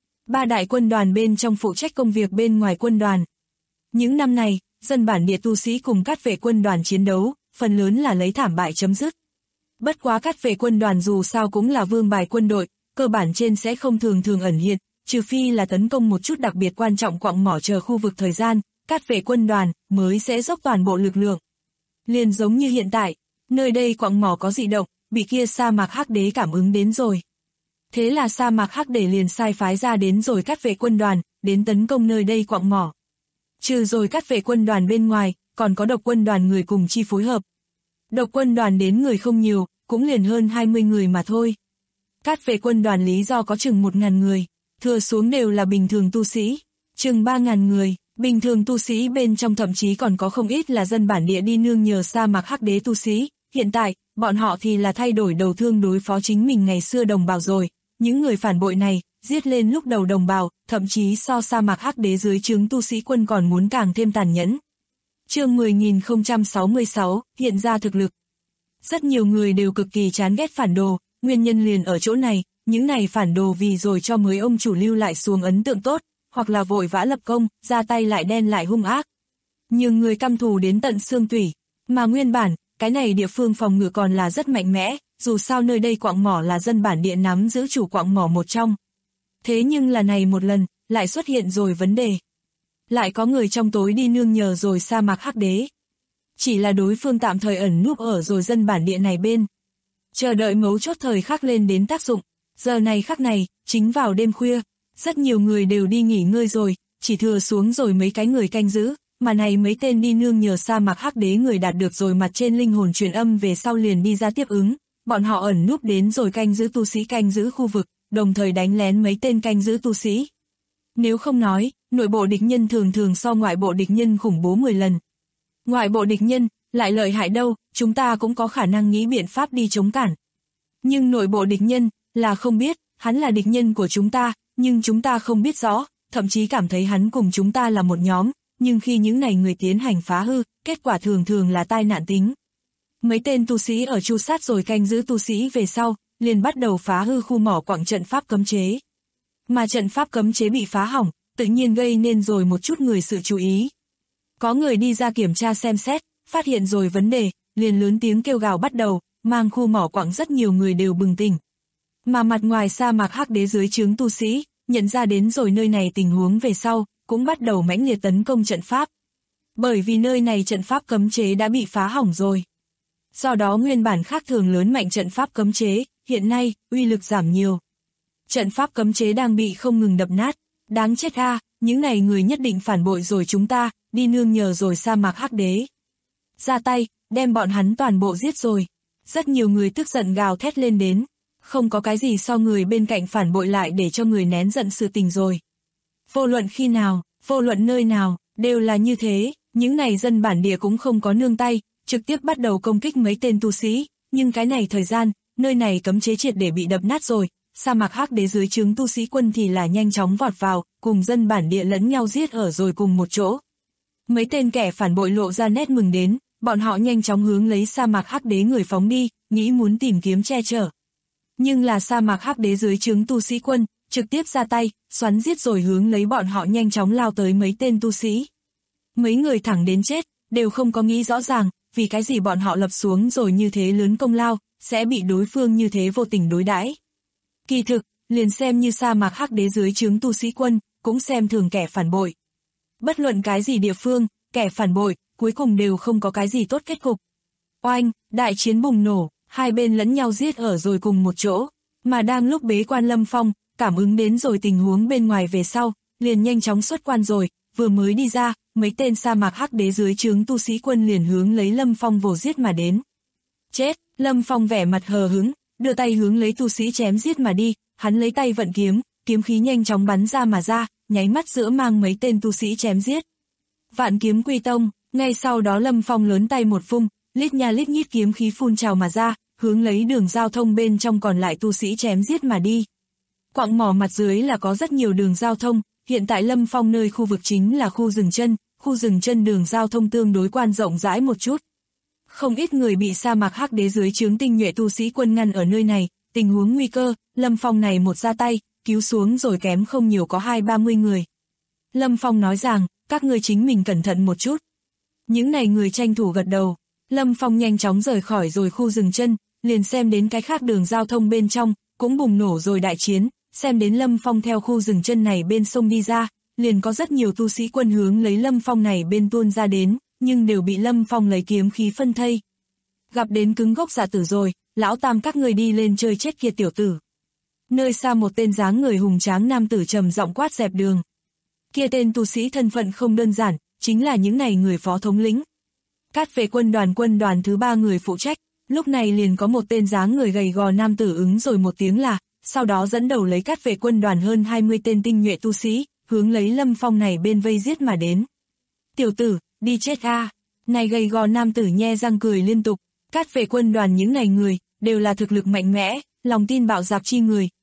3 đại quân đoàn bên trong phụ trách công việc bên ngoài quân đoàn. Những năm này, dân bản địa tu sĩ cùng Cát Vệ quân đoàn chiến đấu, phần lớn là lấy thảm bại chấm dứt. Bất quá Cát Vệ quân đoàn dù sao cũng là vương bài quân đội, cơ bản trên sẽ không thường thường ẩn hiện, trừ phi là tấn công một chút đặc biệt quan trọng quặng mỏ chờ khu vực thời gian, Cát Vệ quân đoàn mới sẽ dốc toàn bộ lực lượng. Liền giống như hiện tại, nơi đây quặng mỏ có dị động, bị kia sa mạc hắc đế cảm ứng đến rồi. Thế là sa mạc hắc đế liền sai phái ra đến rồi Cát Vệ quân đoàn, đến tấn công nơi đây quặng mỏ. Trừ rồi Cát Vệ quân đoàn bên ngoài, còn có độc quân đoàn người cùng chi phối hợp. Độc quân đoàn đến người không nhiều, cũng liền hơn 20 người mà thôi. Cát Vệ quân đoàn lý do có chừng 1.000 người, thừa xuống đều là bình thường tu sĩ, chừng 3.000 người, bình thường tu sĩ bên trong thậm chí còn có không ít là dân bản địa đi nương nhờ sa mạc hắc đế tu sĩ, hiện tại, bọn họ thì là thay đổi đầu thương đối phó chính mình ngày xưa đồng bào rồi, những người phản bội này, giết lên lúc đầu đồng bào, thậm chí so sa mạc hắc đế dưới trướng tu sĩ quân còn muốn càng thêm tàn nhẫn. Chương 10.066, hiện ra thực lực. Rất nhiều người đều cực kỳ chán ghét phản đồ, nguyên nhân liền ở chỗ này, những này phản đồ vì rồi cho mới ông chủ lưu lại xuống ấn tượng tốt, hoặc là vội vã lập công, ra tay lại đen lại hung ác. Nhưng người căm thù đến tận xương tủy, mà nguyên bản, cái này địa phương phòng ngự còn là rất mạnh mẽ, dù sao nơi đây quặng mỏ là dân bản địa nắm giữ chủ quặng mỏ một trong. Thế nhưng là này một lần, lại xuất hiện rồi vấn đề. Lại có người trong tối đi nương nhờ rồi sa mạc hắc đế. Chỉ là đối phương tạm thời ẩn núp ở rồi dân bản địa này bên. Chờ đợi mấu chốt thời khắc lên đến tác dụng. Giờ này khắc này, chính vào đêm khuya, rất nhiều người đều đi nghỉ ngơi rồi, chỉ thừa xuống rồi mấy cái người canh giữ, mà này mấy tên đi nương nhờ sa mạc hắc đế người đạt được rồi mặt trên linh hồn truyền âm về sau liền đi ra tiếp ứng, bọn họ ẩn núp đến rồi canh giữ tu sĩ canh giữ khu vực, đồng thời đánh lén mấy tên canh giữ tu sĩ. Nếu không nói, nội bộ địch nhân thường thường so ngoại bộ địch nhân khủng bố 10 lần. Ngoại bộ địch nhân, lại lợi hại đâu, chúng ta cũng có khả năng nghĩ biện pháp đi chống cản. Nhưng nội bộ địch nhân, là không biết, hắn là địch nhân của chúng ta, nhưng chúng ta không biết rõ, thậm chí cảm thấy hắn cùng chúng ta là một nhóm, nhưng khi những này người tiến hành phá hư, kết quả thường thường là tai nạn tính. Mấy tên tu sĩ ở tru sát rồi canh giữ tu sĩ về sau, liền bắt đầu phá hư khu mỏ quặng trận pháp cấm chế. Mà trận pháp cấm chế bị phá hỏng, tự nhiên gây nên rồi một chút người sự chú ý. Có người đi ra kiểm tra xem xét, phát hiện rồi vấn đề, liền lớn tiếng kêu gào bắt đầu, mang khu mỏ quặng rất nhiều người đều bừng tỉnh. Mà mặt ngoài sa mạc hắc đế dưới trướng tu sĩ, nhận ra đến rồi nơi này tình huống về sau, cũng bắt đầu mãnh liệt tấn công trận pháp. Bởi vì nơi này trận pháp cấm chế đã bị phá hỏng rồi. Do đó nguyên bản khác thường lớn mạnh trận pháp cấm chế, hiện nay, uy lực giảm nhiều. Trận pháp cấm chế đang bị không ngừng đập nát. Đáng chết a, những này người nhất định phản bội rồi chúng ta, đi nương nhờ rồi sa mạc hắc đế. Ra tay, đem bọn hắn toàn bộ giết rồi. Rất nhiều người tức giận gào thét lên đến. Không có cái gì so người bên cạnh phản bội lại để cho người nén giận sự tình rồi. Vô luận khi nào, vô luận nơi nào, đều là như thế, những này dân bản địa cũng không có nương tay, trực tiếp bắt đầu công kích mấy tên tu sĩ, nhưng cái này thời gian, nơi này cấm chế triệt để bị đập nát rồi, sa mạc hắc đế dưới trướng tu sĩ quân thì là nhanh chóng vọt vào, cùng dân bản địa lẫn nhau giết ở rồi cùng một chỗ. Mấy tên kẻ phản bội lộ ra nét mừng đến, bọn họ nhanh chóng hướng lấy sa mạc hắc đế người phóng đi, nghĩ muốn tìm kiếm che chở. Nhưng là sa mạc hắc đế dưới trướng tu sĩ quân, trực tiếp ra tay, xoắn giết rồi hướng lấy bọn họ nhanh chóng lao tới mấy tên tu sĩ. Mấy người thẳng đến chết, đều không có nghĩ rõ ràng, vì cái gì bọn họ lập xuống rồi như thế lớn công lao, sẽ bị đối phương như thế vô tình đối đãi. Kỳ thực, liền xem như sa mạc hắc đế dưới trướng tu sĩ quân, cũng xem thường kẻ phản bội. Bất luận cái gì địa phương, kẻ phản bội, cuối cùng đều không có cái gì tốt kết cục. Oanh, đại chiến bùng nổ, hai bên lẫn nhau giết ở rồi cùng một chỗ, mà đang lúc bế quan Lâm Phong, cảm ứng đến rồi tình huống bên ngoài về sau, liền nhanh chóng xuất quan rồi, vừa mới đi ra, mấy tên sa mạc hắc đế dưới trướng tu sĩ quân liền hướng lấy Lâm Phong vồ giết mà đến. Chết, Lâm Phong vẻ mặt hờ hững, đưa tay hướng lấy tu sĩ chém giết mà đi, hắn lấy tay vận kiếm, kiếm khí nhanh chóng bắn ra mà ra, nháy mắt giữa mang mấy tên tu sĩ chém giết. Vạn kiếm quy tông, ngay sau đó Lâm Phong lớn tay một vung, lít nha lít nhít kiếm khí phun trào mà ra, hướng lấy đường giao thông bên trong còn lại tu sĩ chém giết mà đi. Quặng mỏ mặt dưới là có rất nhiều đường giao thông, hiện tại Lâm Phong nơi khu vực chính là khu rừng chân đường giao thông tương đối quan rộng rãi một chút. Không ít người bị sa mạc hắc đế dưới trướng tinh nhuệ tu sĩ quân ngăn ở nơi này, tình huống nguy cơ, Lâm Phong này một ra tay, cứu xuống rồi kém không nhiều có 20-30 người. Lâm Phong nói rằng, các người chính mình cẩn thận một chút. Những này người tranh thủ gật đầu, Lâm Phong nhanh chóng rời khỏi rồi khu rừng chân, liền xem đến cái khác đường giao thông bên trong, cũng bùng nổ rồi đại chiến, xem đến Lâm Phong theo khu rừng chân này bên sông đi ra, liền có rất nhiều tu sĩ quân hướng lấy Lâm Phong này bên tuôn ra đến, nhưng đều bị Lâm Phong lấy kiếm khí phân thây. Gặp đến cứng gốc giả tử rồi, lão tam các người đi lên chơi chết kia tiểu tử. Nơi xa một tên dáng người hùng tráng nam tử trầm giọng quát dẹp đường. Kia tên tu sĩ thân phận không đơn giản, chính là những này người phó thống lĩnh. Cát vệ quân đoàn thứ 3 người phụ trách, lúc này liền có một tên dáng người gầy gò nam tử ứng rồi một tiếng là, sau đó dẫn đầu lấy cát vệ quân đoàn hơn 20 tên tinh nhuệ tu sĩ, hướng lấy Lâm Phong này bên vây giết mà đến. Tiểu tử, đi chết a! Này gầy gò nam tử nhe răng cười liên tục, cát vệ quân đoàn những này người, đều là thực lực mạnh mẽ, lòng tin bạo dạp chi người,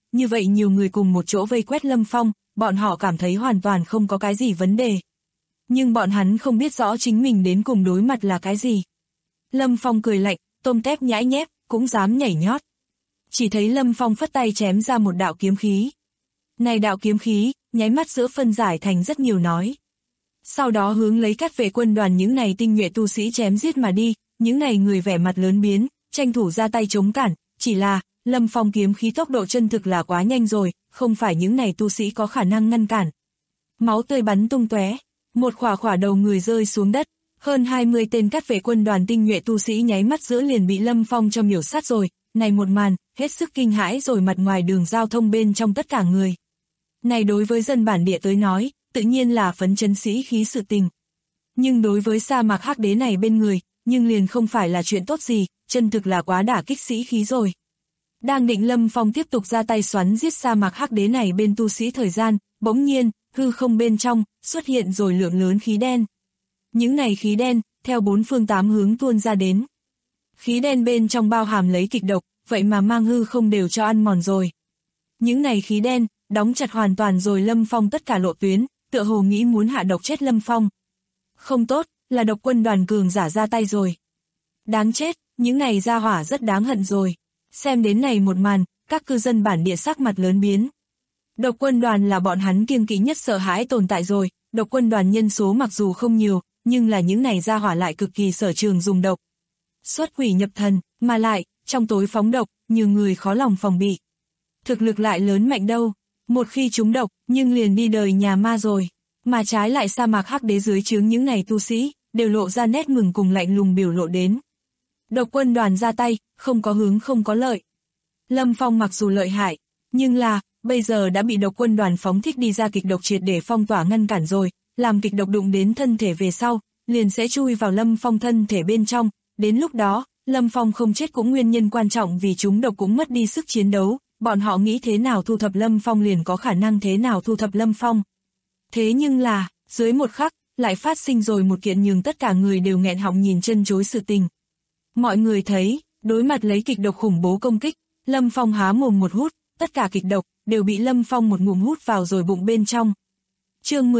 như vậy nhiều người cùng một chỗ vây quét Lâm Phong, bọn họ cảm thấy hoàn toàn không có cái gì vấn đề. Nhưng bọn hắn không biết rõ chính mình đến cùng đối mặt là cái gì. Lâm Phong cười lạnh, tôm tép nhãi nhép, cũng dám nhảy nhót. Chỉ thấy Lâm Phong phất tay chém ra một đạo kiếm khí. Này đạo kiếm khí, nháy mắt giữa phân giải thành rất nhiều nói. Sau đó hướng lấy cắt vệ quân đoàn những này tinh nhuệ tu sĩ chém giết mà đi, những này người vẻ mặt lớn biến, tranh thủ ra tay chống cản, chỉ là, Lâm Phong kiếm khí tốc độ chân thực là quá nhanh rồi, không phải những này tu sĩ có khả năng ngăn cản. Máu tươi bắn tung tóe, một khỏa đầu người rơi xuống đất, hơn 20 tên cắt vệ quân đoàn tinh nhuệ tu sĩ nháy mắt giữa liền bị Lâm Phong cho miểu sát rồi, này một màn, hết sức kinh hãi rồi mặt ngoài đường giao thông bên trong tất cả người. Này đối với dân bản địa tới nói, tự nhiên là phấn chấn sĩ khí sự tình. Nhưng đối với sa mạc hắc đế này bên người, nhưng liền không phải là chuyện tốt gì, chân thực là quá đả kích sĩ khí rồi. Đang định Lâm Phong tiếp tục ra tay xoắn giết sa mạc hắc đế này bên tu sĩ thời gian, bỗng nhiên, hư không bên trong, xuất hiện rồi lượng lớn khí đen. Những này khí đen, theo bốn phương tám hướng tuôn ra đến. Khí đen bên trong bao hàm lấy kịch độc, vậy mà mang hư không đều cho ăn mòn rồi. Những này khí đen, đóng chặt hoàn toàn rồi Lâm Phong tất cả lộ tuyến, tựa hồ nghĩ muốn hạ độc chết Lâm Phong. Không tốt, là độc quân đoàn cường giả ra tay rồi. Đáng chết, những này ra hỏa rất đáng hận rồi. Xem đến này một màn, các cư dân bản địa sắc mặt lớn biến. Độc quân đoàn là bọn hắn kiêng kỵ nhất sợ hãi tồn tại rồi, độc quân đoàn nhân số mặc dù không nhiều, nhưng là những này ra hỏa lại cực kỳ sở trường dùng độc. Xuất quỷ nhập thần, mà lại, trong tối phóng độc, nhiều người khó lòng phòng bị. Thực lực lại lớn mạnh đâu, một khi trúng độc, nhưng liền đi đời nhà ma rồi. Mà trái lại sa mạc hắc đế dưới trướng những này tu sĩ, đều lộ ra nét mừng cùng lạnh lùng biểu lộ đến. Độc quân đoàn ra tay, không có hướng không có lợi. Lâm Phong mặc dù lợi hại, nhưng là, bây giờ đã bị độc quân đoàn phóng thích đi ra kịch độc triệt để phong tỏa ngăn cản rồi, làm kịch độc đụng đến thân thể về sau, liền sẽ chui vào Lâm Phong thân thể bên trong, đến lúc đó, Lâm Phong không chết cũng nguyên nhân quan trọng vì chúng độc cũng mất đi sức chiến đấu, bọn họ nghĩ thế nào thu thập Lâm Phong liền có khả năng thế nào thu thập Lâm Phong. Thế nhưng là, dưới một khắc, lại phát sinh rồi một kiện nhường tất cả người đều nghẹn họng nhìn chân chối sự tình. Mọi người thấy, đối mặt lấy kịch độc khủng bố công kích, Lâm Phong há mồm một hút, tất cả kịch độc đều bị Lâm Phong một ngụm hút vào rồi bụng bên trong. Chương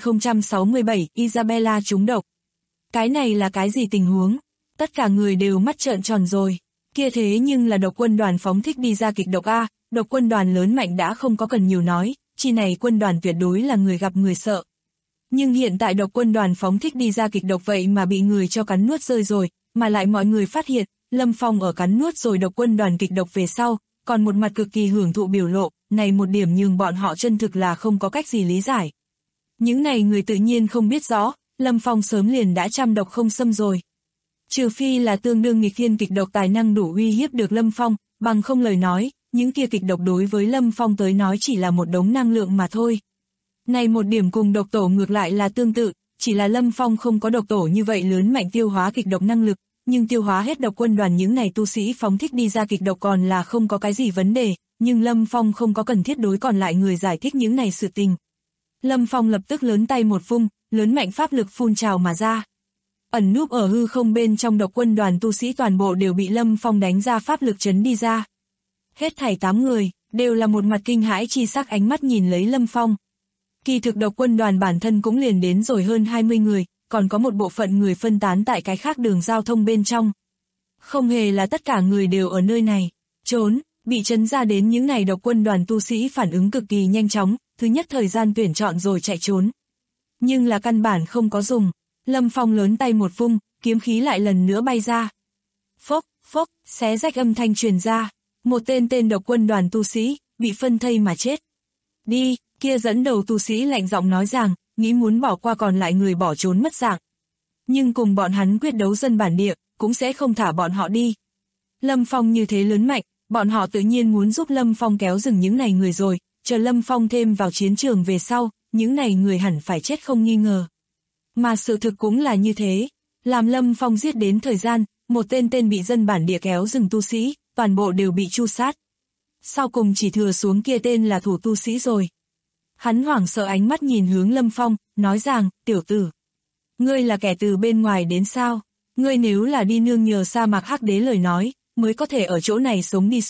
10067, Isabella trúng độc. Cái này là cái gì tình huống? Tất cả người đều mắt trợn tròn rồi. Kia thế nhưng là độc quân đoàn phóng thích đi ra kịch độc A, độc quân đoàn lớn mạnh đã không có cần nhiều nói, chi này quân đoàn tuyệt đối là người gặp người sợ. Nhưng hiện tại độc quân đoàn phóng thích đi ra kịch độc vậy mà bị người cho cắn nuốt rơi rồi, mà lại mọi người phát hiện, Lâm Phong ở cắn nuốt rồi độc quân đoàn kịch độc về sau, còn một mặt cực kỳ hưởng thụ biểu lộ, này một điểm nhưng bọn họ chân thực là không có cách gì lý giải. Những này người tự nhiên không biết rõ, Lâm Phong sớm liền đã trăm độc không xâm rồi. Trừ phi là tương đương nghịch thiên kịch độc tài năng đủ uy hiếp được Lâm Phong, bằng không lời nói, những kia kịch độc đối với Lâm Phong tới nói chỉ là một đống năng lượng mà thôi. Này một điểm cùng độc tổ ngược lại là tương tự, chỉ là Lâm Phong không có độc tổ như vậy lớn mạnh tiêu hóa kịch độc năng lực, nhưng tiêu hóa hết độc quân đoàn những này tu sĩ phóng thích đi ra kịch độc còn là không có cái gì vấn đề, nhưng Lâm Phong không có cần thiết đối còn lại người giải thích những này sự tình. Lâm Phong lập tức lớn tay một vung, lớn mạnh pháp lực phun trào mà ra. Ẩn núp ở hư không bên trong độc quân đoàn tu sĩ toàn bộ đều bị Lâm Phong đánh ra pháp lực chấn đi ra. Hết thảy 8 người, đều là một mặt kinh hãi chi sắc ánh mắt nhìn lấy Lâm Phong. Kỳ thực độc quân đoàn bản thân cũng liền đến rồi hơn 20 người, còn có một bộ phận người phân tán tại cái khác đường giao thông bên trong. Không hề là tất cả người đều ở nơi này. Trốn, bị chấn ra đến những này độc quân đoàn tu sĩ phản ứng cực kỳ nhanh chóng, thứ nhất thời gian tuyển chọn rồi chạy trốn. Nhưng là căn bản không có dùng. Lâm Phong lớn tay một vung, kiếm khí lại lần nữa bay ra. Phốc, phốc, xé rách âm thanh truyền ra. Một tên độc quân đoàn tu sĩ, bị phân thây mà chết. Đi, kia dẫn đầu tu sĩ lạnh giọng nói rằng, nghĩ muốn bỏ qua còn lại người bỏ trốn mất dạng. Nhưng cùng bọn hắn quyết đấu dân bản địa, cũng sẽ không thả bọn họ đi. Lâm Phong như thế lớn mạnh, bọn họ tự nhiên muốn giúp Lâm Phong kéo dừng những này người rồi, chờ Lâm Phong thêm vào chiến trường về sau, những này người hẳn phải chết không nghi ngờ. Mà sự thực cũng là như thế, làm Lâm Phong giết đến thời gian, một tên bị dân bản địa kéo dừng tu sĩ, toàn bộ đều bị tru sát. Sau cùng chỉ thừa xuống kia tên là thủ tu sĩ rồi. Hắn hoảng sợ ánh mắt nhìn hướng Lâm Phong, nói rằng, tiểu tử, ngươi là kẻ từ bên ngoài đến sao? Ngươi nếu là đi nương nhờ sa mạc hắc đế lời nói, mới có thể ở chỗ này sống đi xuống,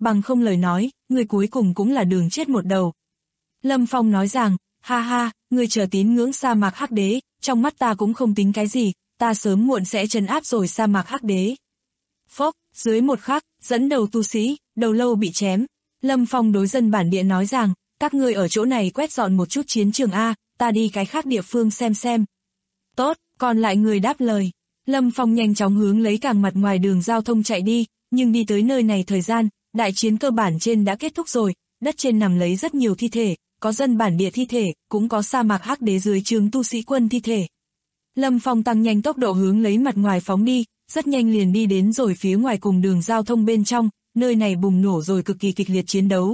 bằng không lời nói, người cuối cùng cũng là đường chết một đầu. Lâm Phong nói rằng, ha ha, người chờ tín ngưỡng sa mạc hắc đế, trong mắt ta cũng không tính cái gì, ta sớm muộn sẽ trấn áp rồi sa mạc hắc đế. Phốc, dưới một khắc, dẫn đầu tu sĩ, đầu lâu bị chém. Lâm Phong đối dân bản địa nói rằng, các ngươi ở chỗ này quét dọn một chút chiến trường A, ta đi cái khác địa phương xem. Tốt, còn lại người đáp lời. Lâm Phong nhanh chóng hướng lấy càng mặt ngoài đường giao thông chạy đi, nhưng đi tới nơi này thời gian, đại chiến cơ bản trên đã kết thúc rồi, đất trên nằm lấy rất nhiều thi thể, có dân bản địa thi thể, cũng có sa mạc hắc đế dưới trướng tu sĩ quân thi thể. Lâm Phong tăng nhanh tốc độ hướng lấy mặt ngoài phóng đi, rất nhanh liền đi đến rồi phía ngoài cùng đường giao thông bên trong, nơi này bùng nổ rồi cực kỳ kịch liệt chiến đấu.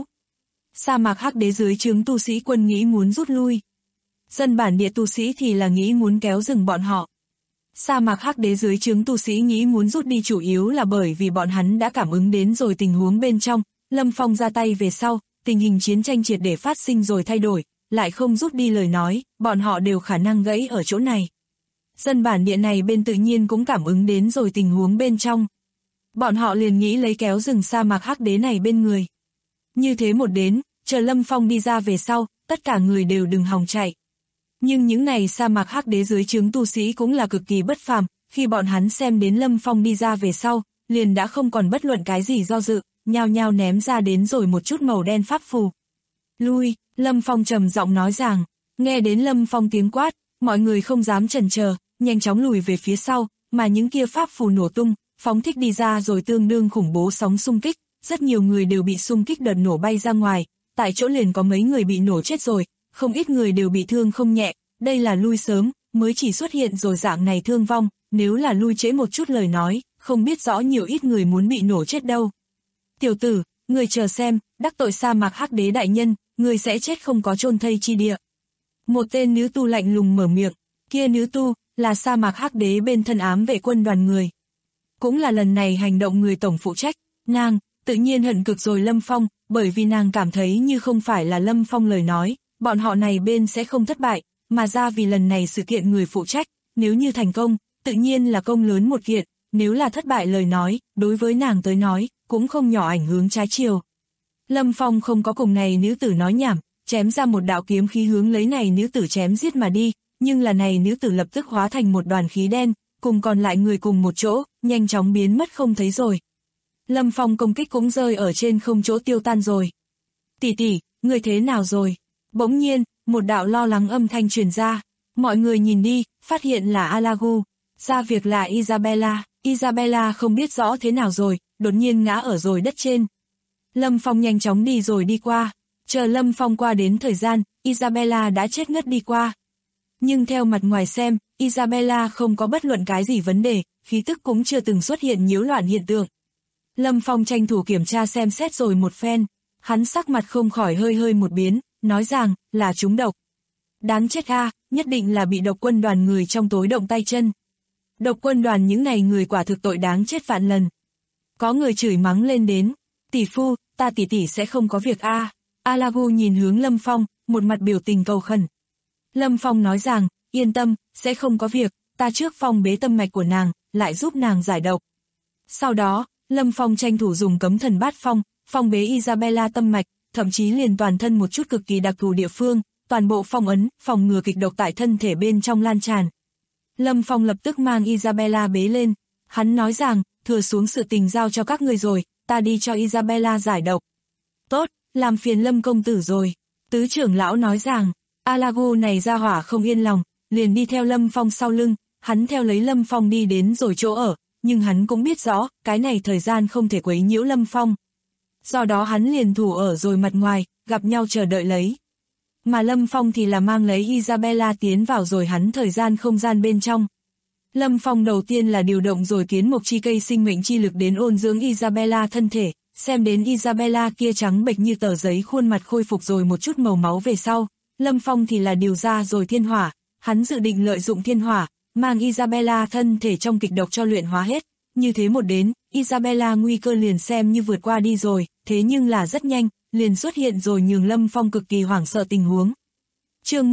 Sa mạc hắc đế dưới trướng tu sĩ quân nghĩ muốn rút lui. Dân bản địa tu sĩ thì là nghĩ muốn kéo dừng bọn họ. Sa mạc hắc đế dưới trướng tu sĩ nghĩ muốn rút đi chủ yếu là bởi vì bọn hắn đã cảm ứng đến rồi tình huống bên trong, Lâm Phong ra tay về sau, tình hình chiến tranh triệt để phát sinh rồi thay đổi, lại không rút đi lời nói, bọn họ đều khả năng gãy ở chỗ này. Dân bản địa này bên tự nhiên cũng cảm ứng đến rồi tình huống bên trong. Bọn họ liền nghĩ lấy kéo rừng sa mạc hắc đế này bên người. Như thế một đến, chờ Lâm Phong đi ra về sau, tất cả người đều đừng hòng chạy. Nhưng những này sa mạc hắc đế dưới trướng tu sĩ cũng là cực kỳ bất phàm, khi bọn hắn xem đến Lâm Phong đi ra về sau, liền đã không còn bất luận cái gì do dự, nhao nhao ném ra đến rồi một chút màu đen pháp phù. Lui, Lâm Phong trầm giọng nói rằng, nghe đến Lâm Phong tiếng quát, mọi người không dám chần chờ, nhanh chóng lùi về phía sau, mà những kia pháp phù nổ tung, phóng thích đi ra rồi tương đương khủng bố sóng xung kích, rất nhiều người đều bị xung kích đợt nổ bay ra ngoài, tại chỗ liền có mấy người bị nổ chết rồi, không ít người đều bị thương không nhẹ, đây là lui sớm, mới chỉ xuất hiện rồi dạng này thương vong, nếu là lui trễ một chút lời nói, không biết rõ nhiều ít người muốn bị nổ chết đâu. Tiểu tử, người chờ xem, đắc tội sa mạc hắc đế đại nhân, người sẽ chết không có chôn thây chi địa. Một tên nữ tu lạnh lùng mở miệng, kia nữ tu, là sa mạc hắc đế bên thân ám vệ quân đoàn người. Cũng là lần này hành động người tổng phụ trách, nàng, tự nhiên hận cực rồi Lâm Phong, bởi vì nàng cảm thấy như không phải là Lâm Phong lời nói, bọn họ này bên sẽ không thất bại, mà ra vì lần này sự kiện người phụ trách, nếu như thành công, tự nhiên là công lớn một kiện, nếu là thất bại lời nói, đối với nàng tới nói, cũng không nhỏ ảnh hưởng trái chiều. Lâm Phong không có cùng này nữ tử nói nhảm, chém ra một đạo kiếm khí hướng lấy này nữ tử chém giết mà đi, nhưng là này nữ tử lập tức hóa thành một đoàn khí đen, cùng còn lại người cùng một chỗ, nhanh chóng biến mất không thấy rồi. Lâm Phong công kích cũng rơi ở trên không chỗ tiêu tan rồi. Tỷ tỷ, người thế nào rồi? Bỗng nhiên, một đạo lo lắng âm thanh truyền ra. Mọi người nhìn đi, phát hiện là Alagu. Ra việc là Isabella. Isabella không biết rõ thế nào rồi, đột nhiên ngã ở rồi đất trên. Lâm Phong nhanh chóng đi rồi đi qua. Chờ Lâm Phong qua đến thời gian, Isabella đã chết ngất đi qua. Nhưng theo mặt ngoài xem, Isabella không có bất luận cái gì vấn đề, khí tức cũng chưa từng xuất hiện nhiễu loạn hiện tượng. Lâm Phong tranh thủ kiểm tra xem xét rồi một phen, hắn sắc mặt không khỏi hơi một biến, nói rằng, là trúng độc. Đáng chết a, nhất định là bị độc quân đoàn người trong tối động tay chân. Độc quân đoàn những này người quả thực tội đáng chết vạn lần. Có người chửi mắng lên đến, tỷ phu, ta tỷ tỷ sẽ không có việc a. Alagu nhìn hướng Lâm Phong, một mặt biểu tình cầu khẩn. Lâm Phong nói rằng, yên tâm, sẽ không có việc, ta trước phong bế tâm mạch của nàng, lại giúp nàng giải độc. Sau đó, Lâm Phong tranh thủ dùng cấm thần bát phong, phong bế Isabella tâm mạch, thậm chí liền toàn thân một chút cực kỳ đặc thù địa phương, toàn bộ phong ấn, phòng ngừa kịch độc tại thân thể bên trong lan tràn. Lâm Phong lập tức mang Isabella bế lên, hắn nói rằng, thừa xuống sự tình giao cho các người rồi, ta đi cho Isabella giải độc. Tốt, làm phiền Lâm công tử rồi. Tứ trưởng lão nói rằng, Alagu này ra hỏa không yên lòng, liền đi theo Lâm Phong sau lưng, hắn theo lấy Lâm Phong đi đến rồi chỗ ở, nhưng hắn cũng biết rõ, cái này thời gian không thể quấy nhiễu Lâm Phong. Do đó hắn liền thủ ở rồi mặt ngoài, gặp nhau chờ đợi lấy. Mà Lâm Phong thì là mang lấy Isabella tiến vào rồi hắn thời gian không gian bên trong. Lâm Phong đầu tiên là điều động rồi kiến mộc chi cây sinh mệnh chi lực đến ôn dưỡng Isabella thân thể, xem đến Isabella kia trắng bệch như tờ giấy khuôn mặt khôi phục rồi một chút màu máu về sau. Lâm Phong thì là điều ra rồi thiên hỏa, hắn dự định lợi dụng thiên hỏa, mang Isabella thân thể trong kịch độc cho luyện hóa hết. Như thế một đến, Isabella nguy cơ liền xem như vượt qua đi rồi, thế nhưng là rất nhanh, liền xuất hiện rồi nhường Lâm Phong cực kỳ hoảng sợ tình huống. Chương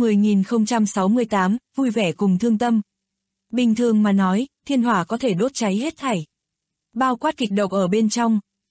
10.068, vui vẻ cùng thương tâm. Bình thường mà nói, thiên hỏa có thể đốt cháy hết thảy. Bao quát kịch độc ở bên trong,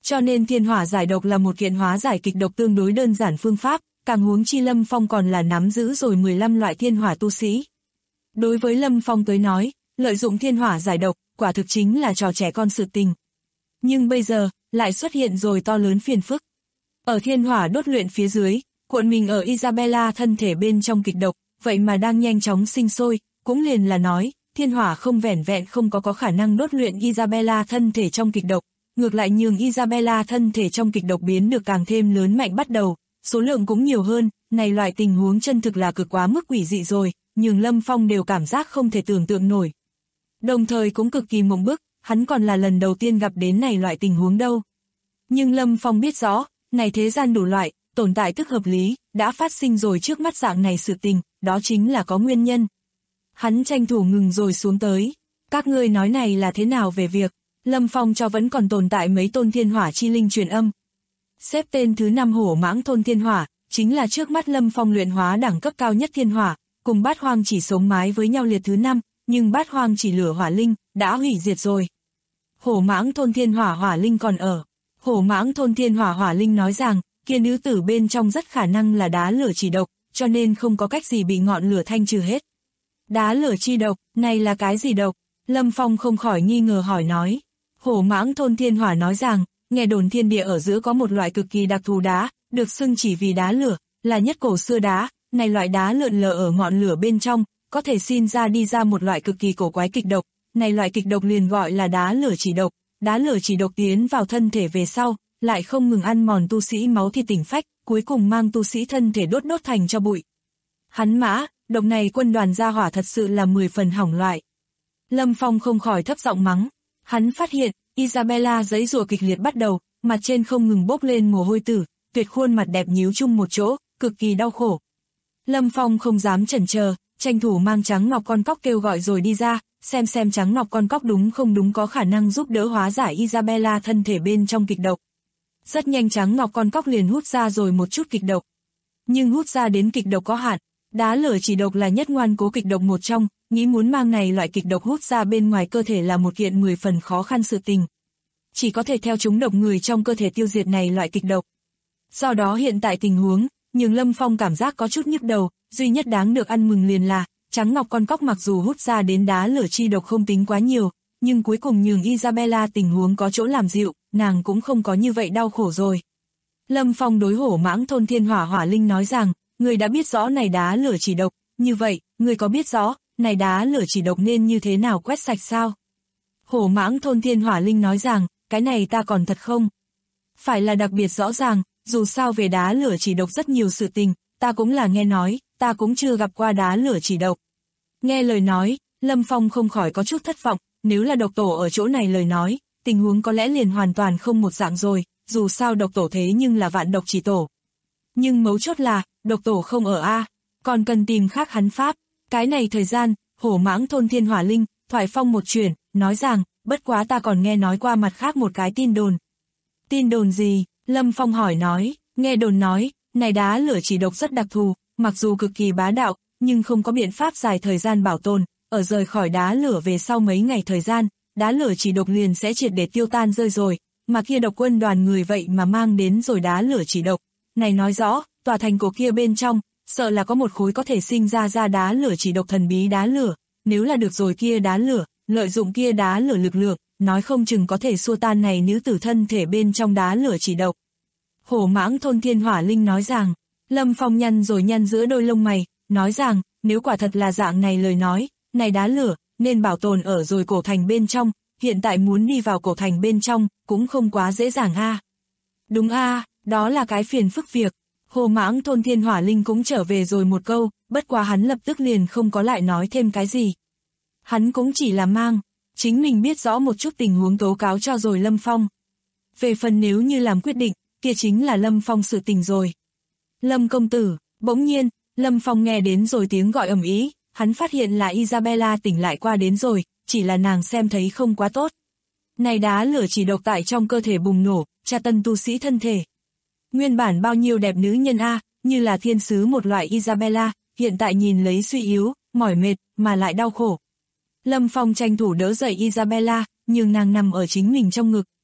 Cho nên thiên hỏa giải độc là một kiện hóa giải kịch độc tương đối đơn giản phương pháp, càng huống chi Lâm Phong còn là nắm giữ rồi 15 loại thiên hỏa tu sĩ. Đối với Lâm Phong tới nói, lợi dụng thiên hỏa giải độc, quả thực chính là trò trẻ con sự tình. Nhưng bây giờ, lại xuất hiện rồi to lớn phiền phức. Ở thiên hỏa đốt luyện phía dưới, cuộn mình ở Isabella thân thể bên trong kịch độc, vậy mà đang nhanh chóng sinh sôi, cũng liền là nói, thiên hỏa không vẻn vẹn không có khả năng đốt luyện Isabella thân thể trong kịch độc, ngược lại nhường Isabella thân thể trong kịch độc biến được càng thêm lớn mạnh bắt đầu, số lượng cũng nhiều hơn, này loại tình huống chân thực là cực quá mức quỷ dị rồi, nhường Lâm Phong đều cảm giác không thể tưởng tượng nổi. Đồng thời cũng cực kỳ mộng bức, hắn còn là lần đầu tiên gặp đến này loại tình huống đâu. Nhưng Lâm Phong biết rõ, này thế gian đủ loại, tồn tại tức hợp lý, đã phát sinh rồi trước mắt dạng này sự tình, đó chính là có nguyên nhân. Hắn tranh thủ ngừng rồi xuống tới. Các ngươi nói này là thế nào về việc, Lâm Phong cho vẫn còn tồn tại mấy tôn thiên hỏa chi linh truyền âm. Xếp tên thứ 5 hổ mãng thôn thiên hỏa, chính là trước mắt Lâm Phong luyện hóa đẳng cấp cao nhất thiên hỏa, cùng bát hoang chỉ sống mái với nhau liệt thứ 5, nhưng bát hoang chỉ lửa hỏa linh, đã hủy diệt rồi. Hổ mãng thôn thiên hỏa hỏa linh còn ở. Hổ mãng thôn thiên hỏa hỏa linh nói rằng, kia nữ tử bên trong rất khả năng là đá lửa chỉ độc, cho nên không có cách gì bị ngọn lửa thanh trừ hết. Đá lửa chi độc, này là cái gì độc? Lâm Phong không khỏi nghi ngờ hỏi nói. Hổ mãng thôn thiên hỏa nói rằng, nghe đồn thiên địa ở giữa có một loại cực kỳ đặc thù đá, được xưng chỉ vì đá lửa, là nhất cổ xưa đá, này loại đá lượn lờ ở ngọn lửa bên trong, có thể sinh ra đi ra một loại cực kỳ cổ quái kịch độc, này loại kịch độc liền gọi là đá lửa chỉ độc, đá lửa chỉ độc tiến vào thân thể về sau, lại không ngừng ăn mòn tu sĩ máu thịt tỉnh phách, cuối cùng mang tu sĩ thân thể đốt thành cho bụi. Hắn mã, độc này quân đoàn gia hỏa thật sự là 10 phần hỏng loại. Lâm Phong không khỏi thấp giọng mắng, hắn phát hiện, Isabella giãy giụa kịch liệt bắt đầu, mặt trên không ngừng bốc lên mồ hôi tử, tuyệt khuôn mặt đẹp nhíu chung một chỗ, cực kỳ đau khổ. Lâm Phong không dám chần chờ, tranh thủ mang trắng ngọc con cóc kêu gọi rồi đi ra, xem trắng ngọc con cóc đúng không đúng có khả năng giúp đỡ hóa giải Isabella thân thể bên trong kịch độc. Rất nhanh trắng ngọc con cóc liền hút ra rồi một chút kịch độc. Nhưng hút ra đến kịch độc có hạn, đá lửa chỉ độc là nhất ngoan cố kịch độc một trong, nghĩ muốn mang này loại kịch độc hút ra bên ngoài cơ thể là một kiện 10 phần khó khăn sự tình. Chỉ có thể theo chúng độc người trong cơ thể tiêu diệt này loại kịch độc. Do đó hiện tại tình huống, nhưng Lâm Phong cảm giác có chút nhức đầu, duy nhất đáng được ăn mừng liền là, trắng ngọc con cóc mặc dù hút ra đến đá lửa chi độc không tính quá nhiều, nhưng cuối cùng nhường Isabella tình huống có chỗ làm dịu, nàng cũng không có như vậy đau khổ rồi. Lâm Phong đối hổ mãng thôn thiên hỏa hỏa linh nói rằng, người đã biết rõ này đá lửa chỉ độc, như vậy, người có biết rõ, này đá lửa chỉ độc nên như thế nào quét sạch sao? Hổ mãng thôn thiên hỏa linh nói rằng, cái này ta còn thật không? Phải là đặc biệt rõ ràng, dù sao về đá lửa chỉ độc rất nhiều sự tình, ta cũng là nghe nói, ta cũng chưa gặp qua đá lửa chỉ độc. Nghe lời nói, Lâm Phong không khỏi có chút thất vọng, nếu là độc tổ ở chỗ này lời nói, tình huống có lẽ liền hoàn toàn không một dạng rồi, dù sao độc tổ thế nhưng là vạn độc chỉ tổ. Nhưng mấu chốt là, độc tổ không ở A, còn cần tìm khác hắn pháp. Cái này thời gian, hổ mãng thôn thiên hỏa linh, thoại phong một chuyển, nói rằng, bất quá ta còn nghe nói qua mặt khác một cái tin đồn. Tin đồn gì? Lâm Phong hỏi nói, nghe đồn nói, này đá lửa chỉ độc rất đặc thù, mặc dù cực kỳ bá đạo, nhưng không có biện pháp dài thời gian bảo tồn, ở rời khỏi đá lửa về sau mấy ngày thời gian, đá lửa chỉ độc liền sẽ triệt để tiêu tan rơi rồi, mà kia độc quân đoàn người vậy mà mang đến rồi đá lửa chỉ độc. Này nói rõ, tòa thành cổ kia bên trong, sợ là có một khối có thể sinh ra đá lửa chỉ độc thần bí đá lửa, nếu là được rồi kia đá lửa, lợi dụng kia đá lửa lực lượng, nói không chừng có thể xua tan này nữ tử thân thể bên trong đá lửa chỉ độc. Hổ mãng thôn thiên hỏa linh nói rằng, Lâm Phong nhăn giữa đôi lông mày, nói rằng, nếu quả thật là dạng này lời nói, này đá lửa, nên bảo tồn ở rồi cổ thành bên trong, hiện tại muốn đi vào cổ thành bên trong, cũng không quá dễ dàng a. Đúng a, đó là cái phiền phức việc. Hổ mãng thôn thiên hỏa linh cũng trở về rồi một câu, bất quá hắn lập tức liền không có lại nói thêm cái gì. Hắn cũng chỉ là mang, chính mình biết rõ một chút tình huống tố cáo cho rồi Lâm Phong. Về phần nếu như làm quyết định, kia chính là Lâm Phong sự tình rồi. Lâm công tử, bỗng nhiên, Lâm Phong nghe đến rồi tiếng gọi ầm ĩ, hắn phát hiện là Isabella tỉnh lại qua đến rồi, chỉ là nàng xem thấy không quá tốt. Này đá lửa chỉ độc tại trong cơ thể bùng nổ, tra tân tu sĩ thân thể. Nguyên bản bao nhiêu đẹp nữ nhân a, như là thiên sứ một loại Isabella, hiện tại nhìn lấy suy yếu, mỏi mệt, mà lại đau khổ. Lâm Phong tranh thủ đỡ dậy Isabella, nhưng nàng nằm ở chính mình trong ngực.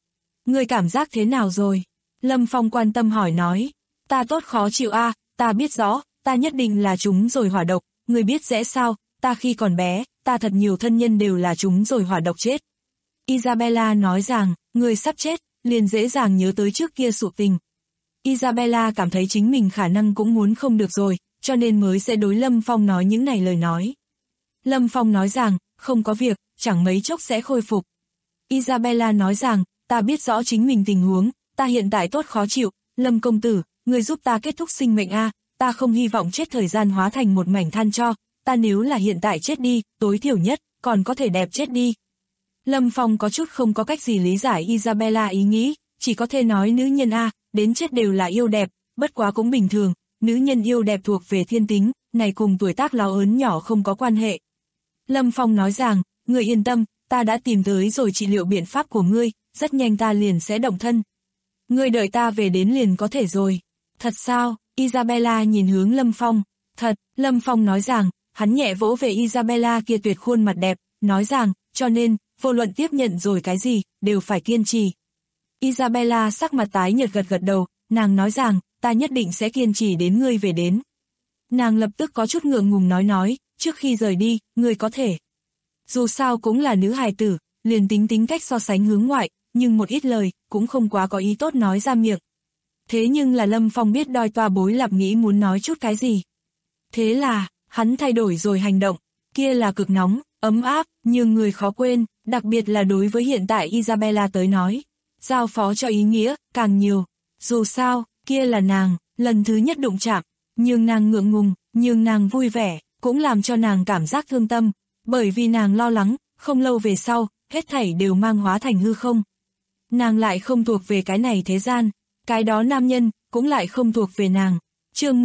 ngươi cảm giác thế nào rồi? Lâm Phong quan tâm hỏi nói. Ta tốt khó chịu a, ta biết rõ, ta nhất định là trúng rồi hỏa độc, ngươi biết dễ sao, ta khi còn bé, ta thật nhiều thân nhân đều là trúng rồi hỏa độc chết. Isabella nói rằng, ngươi sắp chết, liền dễ dàng nhớ tới trước kia sự tình. Isabella cảm thấy chính mình khả năng cũng muốn không được rồi, cho nên mới sẽ đối Lâm Phong nói những này lời nói. Lâm Phong nói rằng, không có việc, chẳng mấy chốc sẽ khôi phục. Isabella nói rằng, ta biết rõ chính mình tình huống, ta hiện tại tốt khó chịu, Lâm công tử, người giúp ta kết thúc sinh mệnh a, ta không hy vọng chết thời gian hóa thành một mảnh than tro, ta nếu là hiện tại chết đi, tối thiểu nhất, còn có thể đẹp chết đi. Lâm Phong có chút không có cách gì lý giải Isabella ý nghĩ, chỉ có thể nói nữ nhân a, đến chết đều là yêu đẹp, bất quá cũng bình thường, nữ nhân yêu đẹp thuộc về thiên tính, này cùng tuổi tác lão ớn nhỏ không có quan hệ. Lâm Phong nói rằng, ngươi yên tâm, ta đã tìm tới rồi trị liệu biện pháp của ngươi, rất nhanh ta liền sẽ động thân. Ngươi đợi ta về đến liền có thể rồi. Thật sao? Isabella nhìn hướng Lâm Phong. Thật, Lâm Phong nói rằng, hắn nhẹ vỗ về Isabella kia tuyệt khuôn mặt đẹp, nói rằng, cho nên, vô luận tiếp nhận rồi cái gì, đều phải kiên trì. Isabella sắc mặt tái nhợt gật gật đầu, nàng nói rằng, ta nhất định sẽ kiên trì đến ngươi về đến. Nàng lập tức có chút ngượng ngùng nói, trước khi rời đi, ngươi có thể. Dù sao cũng là nữ hài tử, liền tính cách so sánh hướng ngoại, nhưng một ít lời, cũng không quá có ý tốt nói ra miệng. Thế nhưng là Lâm Phong biết đoi toa bối lạp nghĩ muốn nói chút cái gì. Thế là, hắn thay đổi rồi hành động, kia là cực nóng, ấm áp, nhưng người khó quên, đặc biệt là đối với hiện tại Isabella tới nói. Giao phó cho ý nghĩa, càng nhiều. Dù sao, kia là nàng, lần thứ nhất đụng chạm, nhưng nàng ngượng ngùng, nhưng nàng vui vẻ, cũng làm cho nàng cảm giác thương tâm, bởi vì nàng lo lắng, không lâu về sau, hết thảy đều mang hóa thành hư không. Nàng lại không thuộc về cái này thế gian, cái đó nam nhân, cũng lại không thuộc về nàng. Chương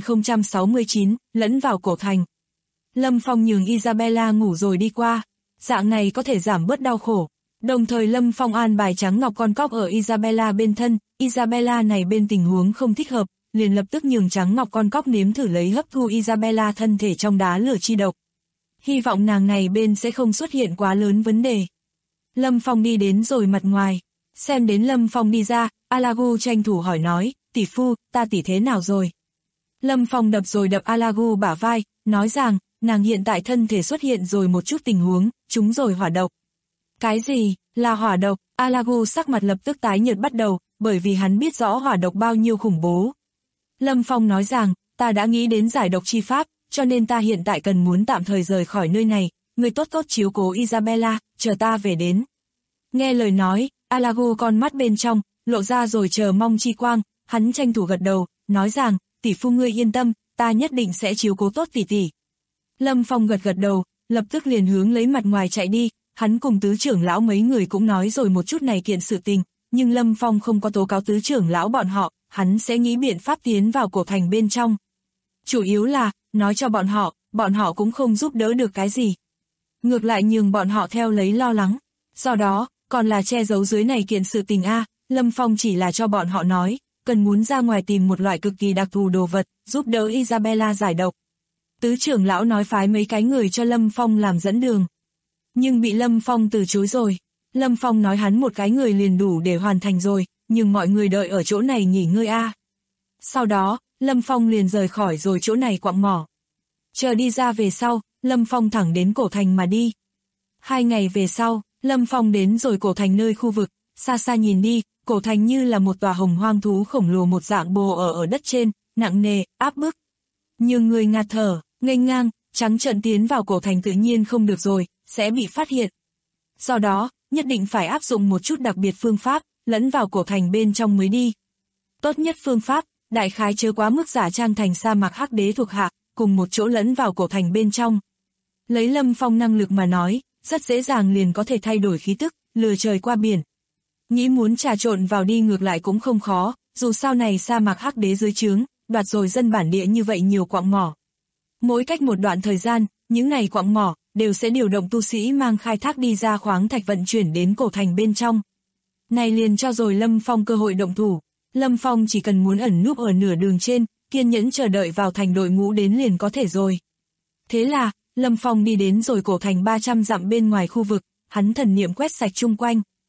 10.069, lẫn vào cổ thành. Lâm Phong nhường Isabella ngủ rồi đi qua, dạng này có thể giảm bớt đau khổ. Đồng thời Lâm Phong an bài trắng ngọc con cóc ở Isabella bên thân, Isabella này bên tình huống không thích hợp, liền lập tức nhường trắng ngọc con cóc nếm thử lấy hấp thu Isabella thân thể trong đá lửa chi độc. Hy vọng nàng này bên sẽ không xuất hiện quá lớn vấn đề. Lâm Phong đi đến rồi mặt ngoài, xem đến Lâm Phong đi ra, Alagu tranh thủ hỏi nói, tỷ phu, ta tỷ thế nào rồi? Lâm Phong đập rồi đập Alagu bả vai, nói rằng, nàng hiện tại thân thể xuất hiện rồi một chút tình huống, trúng rồi hỏa độc. Cái gì, là hỏa độc? Alagu sắc mặt lập tức tái nhợt bắt đầu, bởi vì hắn biết rõ hỏa độc bao nhiêu khủng bố. Lâm Phong nói rằng, ta đã nghĩ đến giải độc chi pháp, cho nên ta hiện tại cần muốn tạm thời rời khỏi nơi này, người tốt tốt chiếu cố Isabella, chờ ta về đến. Nghe lời nói, Alagu con mắt bên trong, lộ ra rồi chờ mong chi quang, hắn tranh thủ gật đầu, nói rằng, tỷ phu ngươi yên tâm, ta nhất định sẽ chiếu cố tốt tỷ tỷ. Lâm Phong gật gật đầu, lập tức liền hướng lấy mặt ngoài chạy đi, hắn cùng tứ trưởng lão mấy người cũng nói rồi một chút này kiện sự tình, nhưng Lâm Phong không có tố cáo tứ trưởng lão bọn họ, hắn sẽ nghĩ biện pháp tiến vào cổ thành bên trong. Chủ yếu là, nói cho bọn họ cũng không giúp đỡ được cái gì. Ngược lại nhường bọn họ theo lấy lo lắng. Do đó, còn là che giấu dưới này kiện sự tình a, Lâm Phong chỉ là cho bọn họ nói, cần muốn ra ngoài tìm một loại cực kỳ đặc thù đồ vật, giúp đỡ Isabella giải độc. Tứ trưởng lão nói phái mấy cái người cho Lâm Phong làm dẫn đường. Nhưng bị Lâm Phong từ chối rồi. Lâm Phong nói hắn một cái người liền đủ để hoàn thành rồi, nhưng mọi người đợi ở chỗ này nghỉ ngơi a. Sau đó, Lâm Phong liền rời khỏi rồi chỗ này quặng mỏ. Chờ đi ra về sau, Lâm Phong thẳng đến cổ thành mà đi. 2 ngày về sau, Lâm Phong đến rồi cổ thành nơi khu vực, xa xa nhìn đi, cổ thành như là một tòa hồng hoang thú khổng lồ một dạng bồ ở đất trên, nặng nề, áp bức. Nhưng người ngạt thở, nghênh ngang, trắng trợn tiến vào cổ thành tự nhiên không được rồi, sẽ bị phát hiện. Do đó, nhất định phải áp dụng một chút đặc biệt phương pháp, lẫn vào cổ thành bên trong mới đi. Tốt nhất phương pháp, đại khái chớ quá mức giả trang thành sa mạc hắc đế thuộc hạ, cùng một chỗ lẫn vào cổ thành bên trong. Lấy Lâm Phong năng lực mà nói, rất dễ dàng liền có thể thay đổi khí tức, lừa trời qua biển. Nghĩ muốn trà trộn vào đi ngược lại cũng không khó, dù sao này sa mạc hắc đế dưới trướng, đoạt rồi dân bản địa như vậy nhiều quặng mỏ. Mỗi cách một đoạn thời gian, những này quặng mỏ đều sẽ điều động tu sĩ mang khai thác đi ra khoáng thạch vận chuyển đến cổ thành bên trong. Này liền cho rồi Lâm Phong cơ hội động thủ. Lâm Phong chỉ cần muốn ẩn núp ở nửa đường trên, kiên nhẫn chờ đợi vào thành đội ngũ đến liền có thể rồi. Thế là, Lâm Phong đi đến rồi cổ thành 300 dặm bên ngoài khu vực, hắn thần niệm quét sạch chung quanh.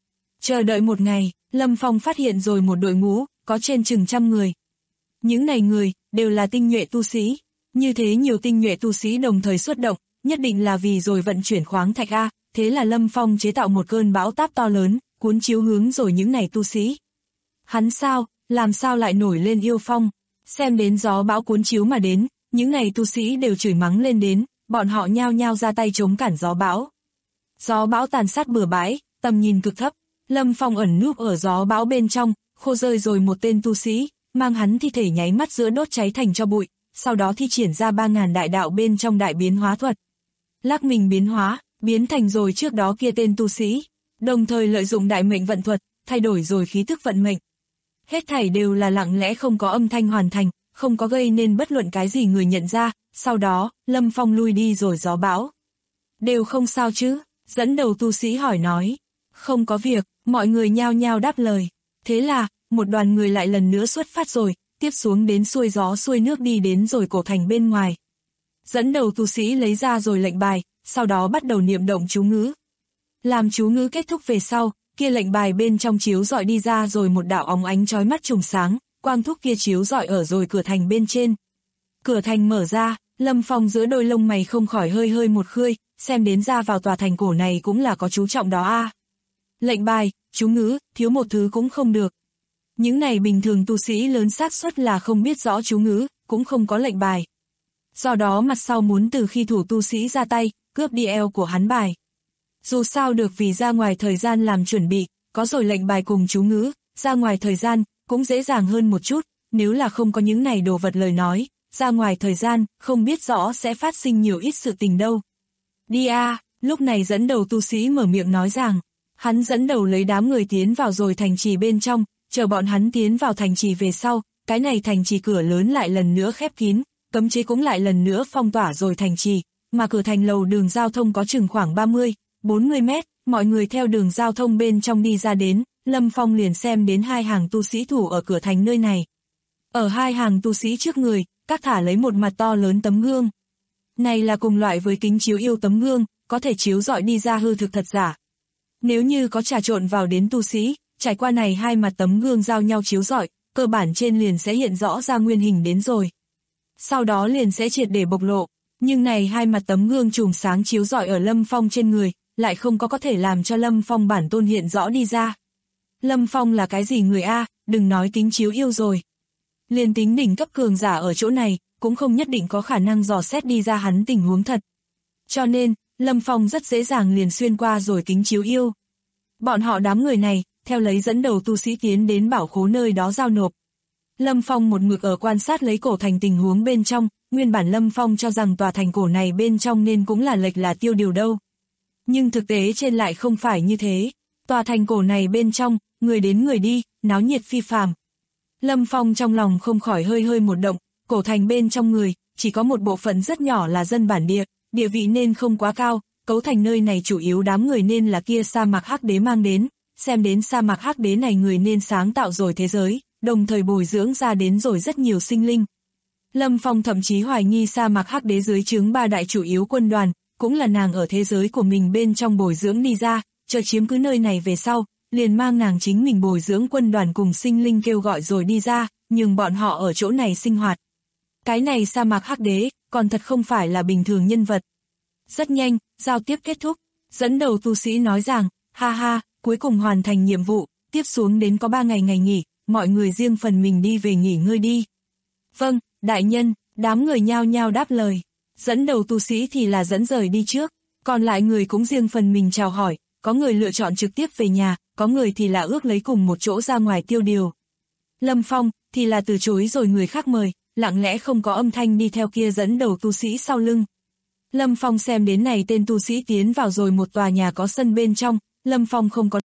Chờ đợi một ngày, Lâm Phong phát hiện rồi một đội ngũ, có trên chừng 100 người. Những này người, đều là tinh nhuệ tu sĩ. Như thế nhiều tinh nhuệ tu sĩ đồng thời xuất động, nhất định là vì rồi vận chuyển khoáng thạch A, thế là Lâm Phong chế tạo một cơn bão táp to lớn, cuốn chiếu hướng rồi những này tu sĩ. Hắn sao, làm sao lại nổi lên yêu phong, xem đến gió bão cuốn chiếu mà đến, những này tu sĩ đều chửi mắng lên đến, bọn họ nhao nhao ra tay chống cản gió bão. Gió bão tàn sát bừa bãi, tầm nhìn cực thấp, Lâm Phong ẩn núp ở gió bão bên trong, khô rơi rồi một tên tu sĩ, mang hắn thi thể nháy mắt giữa đốt cháy thành cho bụi, sau đó thi triển ra 3000 đại đạo bên trong đại biến hóa thuật. Lắc mình biến hóa, biến thành rồi trước đó kia tên tu sĩ, đồng thời lợi dụng đại mệnh vận thuật, thay đổi rồi khí tức vận mệnh. Hết thảy đều là lặng lẽ không có âm thanh hoàn thành, không có gây nên bất luận cái gì người nhận ra, sau đó, Lâm Phong lui đi rồi gió bão. Đều không sao chứ, dẫn đầu tu sĩ hỏi nói. Không có việc, mọi người nhao nhao đáp lời. Thế là, một đoàn người lại lần nữa xuất phát rồi, tiếp xuống đến xuôi gió xuôi nước đi đến rồi cổ thành bên ngoài. Dẫn đầu tu sĩ lấy ra rồi lệnh bài, sau đó bắt đầu niệm động chú ngữ. Làm chú ngữ kết thúc về sau, kia lệnh bài bên trong chiếu rọi đi ra rồi một đạo óng ánh chói mắt trùng sáng, quang thúc kia chiếu rọi ở rồi cửa thành bên trên. Cửa thành mở ra, Lâm Phong giữa đôi lông mày không khỏi hơi hơi một khơi, xem đến ra vào tòa thành cổ này cũng là có chú trọng đó a. Lệnh bài, chú ngữ, thiếu một thứ cũng không được. Những này bình thường tu sĩ lớn xác suất là không biết rõ chú ngữ, cũng không có lệnh bài. Do đó mặt sau muốn từ khi thủ tu sĩ ra tay, cướp đi eo của hắn bài. Dù sao được vì ra ngoài thời gian làm chuẩn bị, có rồi lệnh bài cùng chú ngữ, ra ngoài thời gian, cũng dễ dàng hơn một chút, nếu là không có những này đồ vật lời nói, ra ngoài thời gian, không biết rõ sẽ phát sinh nhiều ít sự tình đâu. Đi a, lúc này dẫn đầu tu sĩ mở miệng nói rằng, hắn dẫn đầu lấy đám người tiến vào rồi thành trì bên trong, chờ bọn hắn tiến vào thành trì về sau, cái này thành trì cửa lớn lại lần nữa khép kín, cấm chế cũng lại lần nữa phong tỏa rồi thành trì, mà cửa thành lầu đường giao thông có chừng khoảng 30-40 mét, mọi người theo đường giao thông bên trong đi ra đến, Lâm Phong liền xem đến hai hàng tu sĩ thủ ở cửa thành nơi này. Ở hai hàng tu sĩ trước người, các thả lấy một mặt to lớn tấm gương. Này là cùng loại với kính chiếu yêu tấm gương, có thể chiếu rọi đi ra hư thực thật giả. Nếu như có trà trộn vào đến tu sĩ, trải qua này hai mặt tấm gương giao nhau chiếu rọi, cơ bản trên liền sẽ hiện rõ ra nguyên hình đến rồi. Sau đó liền sẽ triệt để bộc lộ, nhưng này hai mặt tấm gương chùm sáng chiếu rọi ở Lâm Phong trên người, lại không có thể làm cho Lâm Phong bản tôn hiện rõ đi ra. Lâm Phong là cái gì người a, đừng nói kính chiếu yêu rồi. Liền tính đỉnh cấp cường giả ở chỗ này, cũng không nhất định có khả năng dò xét đi ra hắn tình huống thật. Cho nên, Lâm Phong rất dễ dàng liền xuyên qua rồi kính chiếu yêu. Bọn họ đám người này, theo lấy dẫn đầu tu sĩ tiến đến bảo khố nơi đó giao nộp. Lâm Phong một mực ở quan sát lấy cổ thành tình huống bên trong, nguyên bản Lâm Phong cho rằng tòa thành cổ này bên trong nên cũng là lệch là tiêu điều đâu. Nhưng thực tế trên lại không phải như thế. Tòa thành cổ này bên trong, người đến người đi, náo nhiệt phi phàm. Lâm Phong trong lòng không khỏi hơi hơi một động, cổ thành bên trong người, chỉ có một bộ phận rất nhỏ là dân bản địa, địa vị nên không quá cao, cấu thành nơi này chủ yếu đám người nên là kia sa mạc hắc đế mang đến, xem đến sa mạc hắc đế này người nên sáng tạo rồi thế giới, đồng thời bồi dưỡng ra đến rồi rất nhiều sinh linh. Lâm Phong thậm chí hoài nghi sa mạc hắc đế dưới trướng ba đại chủ yếu quân đoàn, cũng là nàng ở thế giới của mình bên trong bồi dưỡng đi ra, chờ chiếm cứ nơi này về sau, liền mang nàng chính mình bồi dưỡng quân đoàn cùng sinh linh kêu gọi rồi đi ra, nhưng bọn họ ở chỗ này sinh hoạt. Cái này sa mạc hắc đế, còn thật không phải là bình thường nhân vật. Rất nhanh, giao tiếp kết thúc, dẫn đầu tu sĩ nói rằng, ha ha, cuối cùng hoàn thành nhiệm vụ, tiếp xuống đến có 3 ngày ngày nghỉ, mọi người riêng phần mình đi về nghỉ ngơi đi. Vâng, đại nhân, đám người nhao nhao đáp lời, dẫn đầu tu sĩ thì là dẫn rời đi trước, còn lại người cũng riêng phần mình chào hỏi, có người lựa chọn trực tiếp về nhà, có người thì là ước lấy cùng một chỗ ra ngoài tiêu điều. Lâm Phong thì là từ chối rồi người khác mời, lặng lẽ không có âm thanh đi theo kia dẫn đầu tu sĩ sau lưng. Lâm Phong xem đến này tên tu sĩ tiến vào rồi một tòa nhà có sân bên trong, Lâm Phong không có.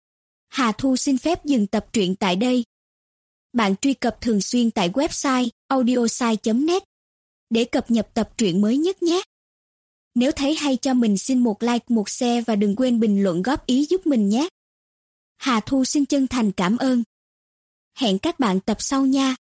Hà Thu xin phép dừng tập truyện tại đây. Bạn truy cập thường xuyên tại website audiosai.net để cập nhật tập truyện mới nhất nhé. Nếu thấy hay cho mình xin một like, một share và đừng quên bình luận góp ý giúp mình nhé. Hà Thu xin chân thành cảm ơn. Hẹn các bạn tập sau nha.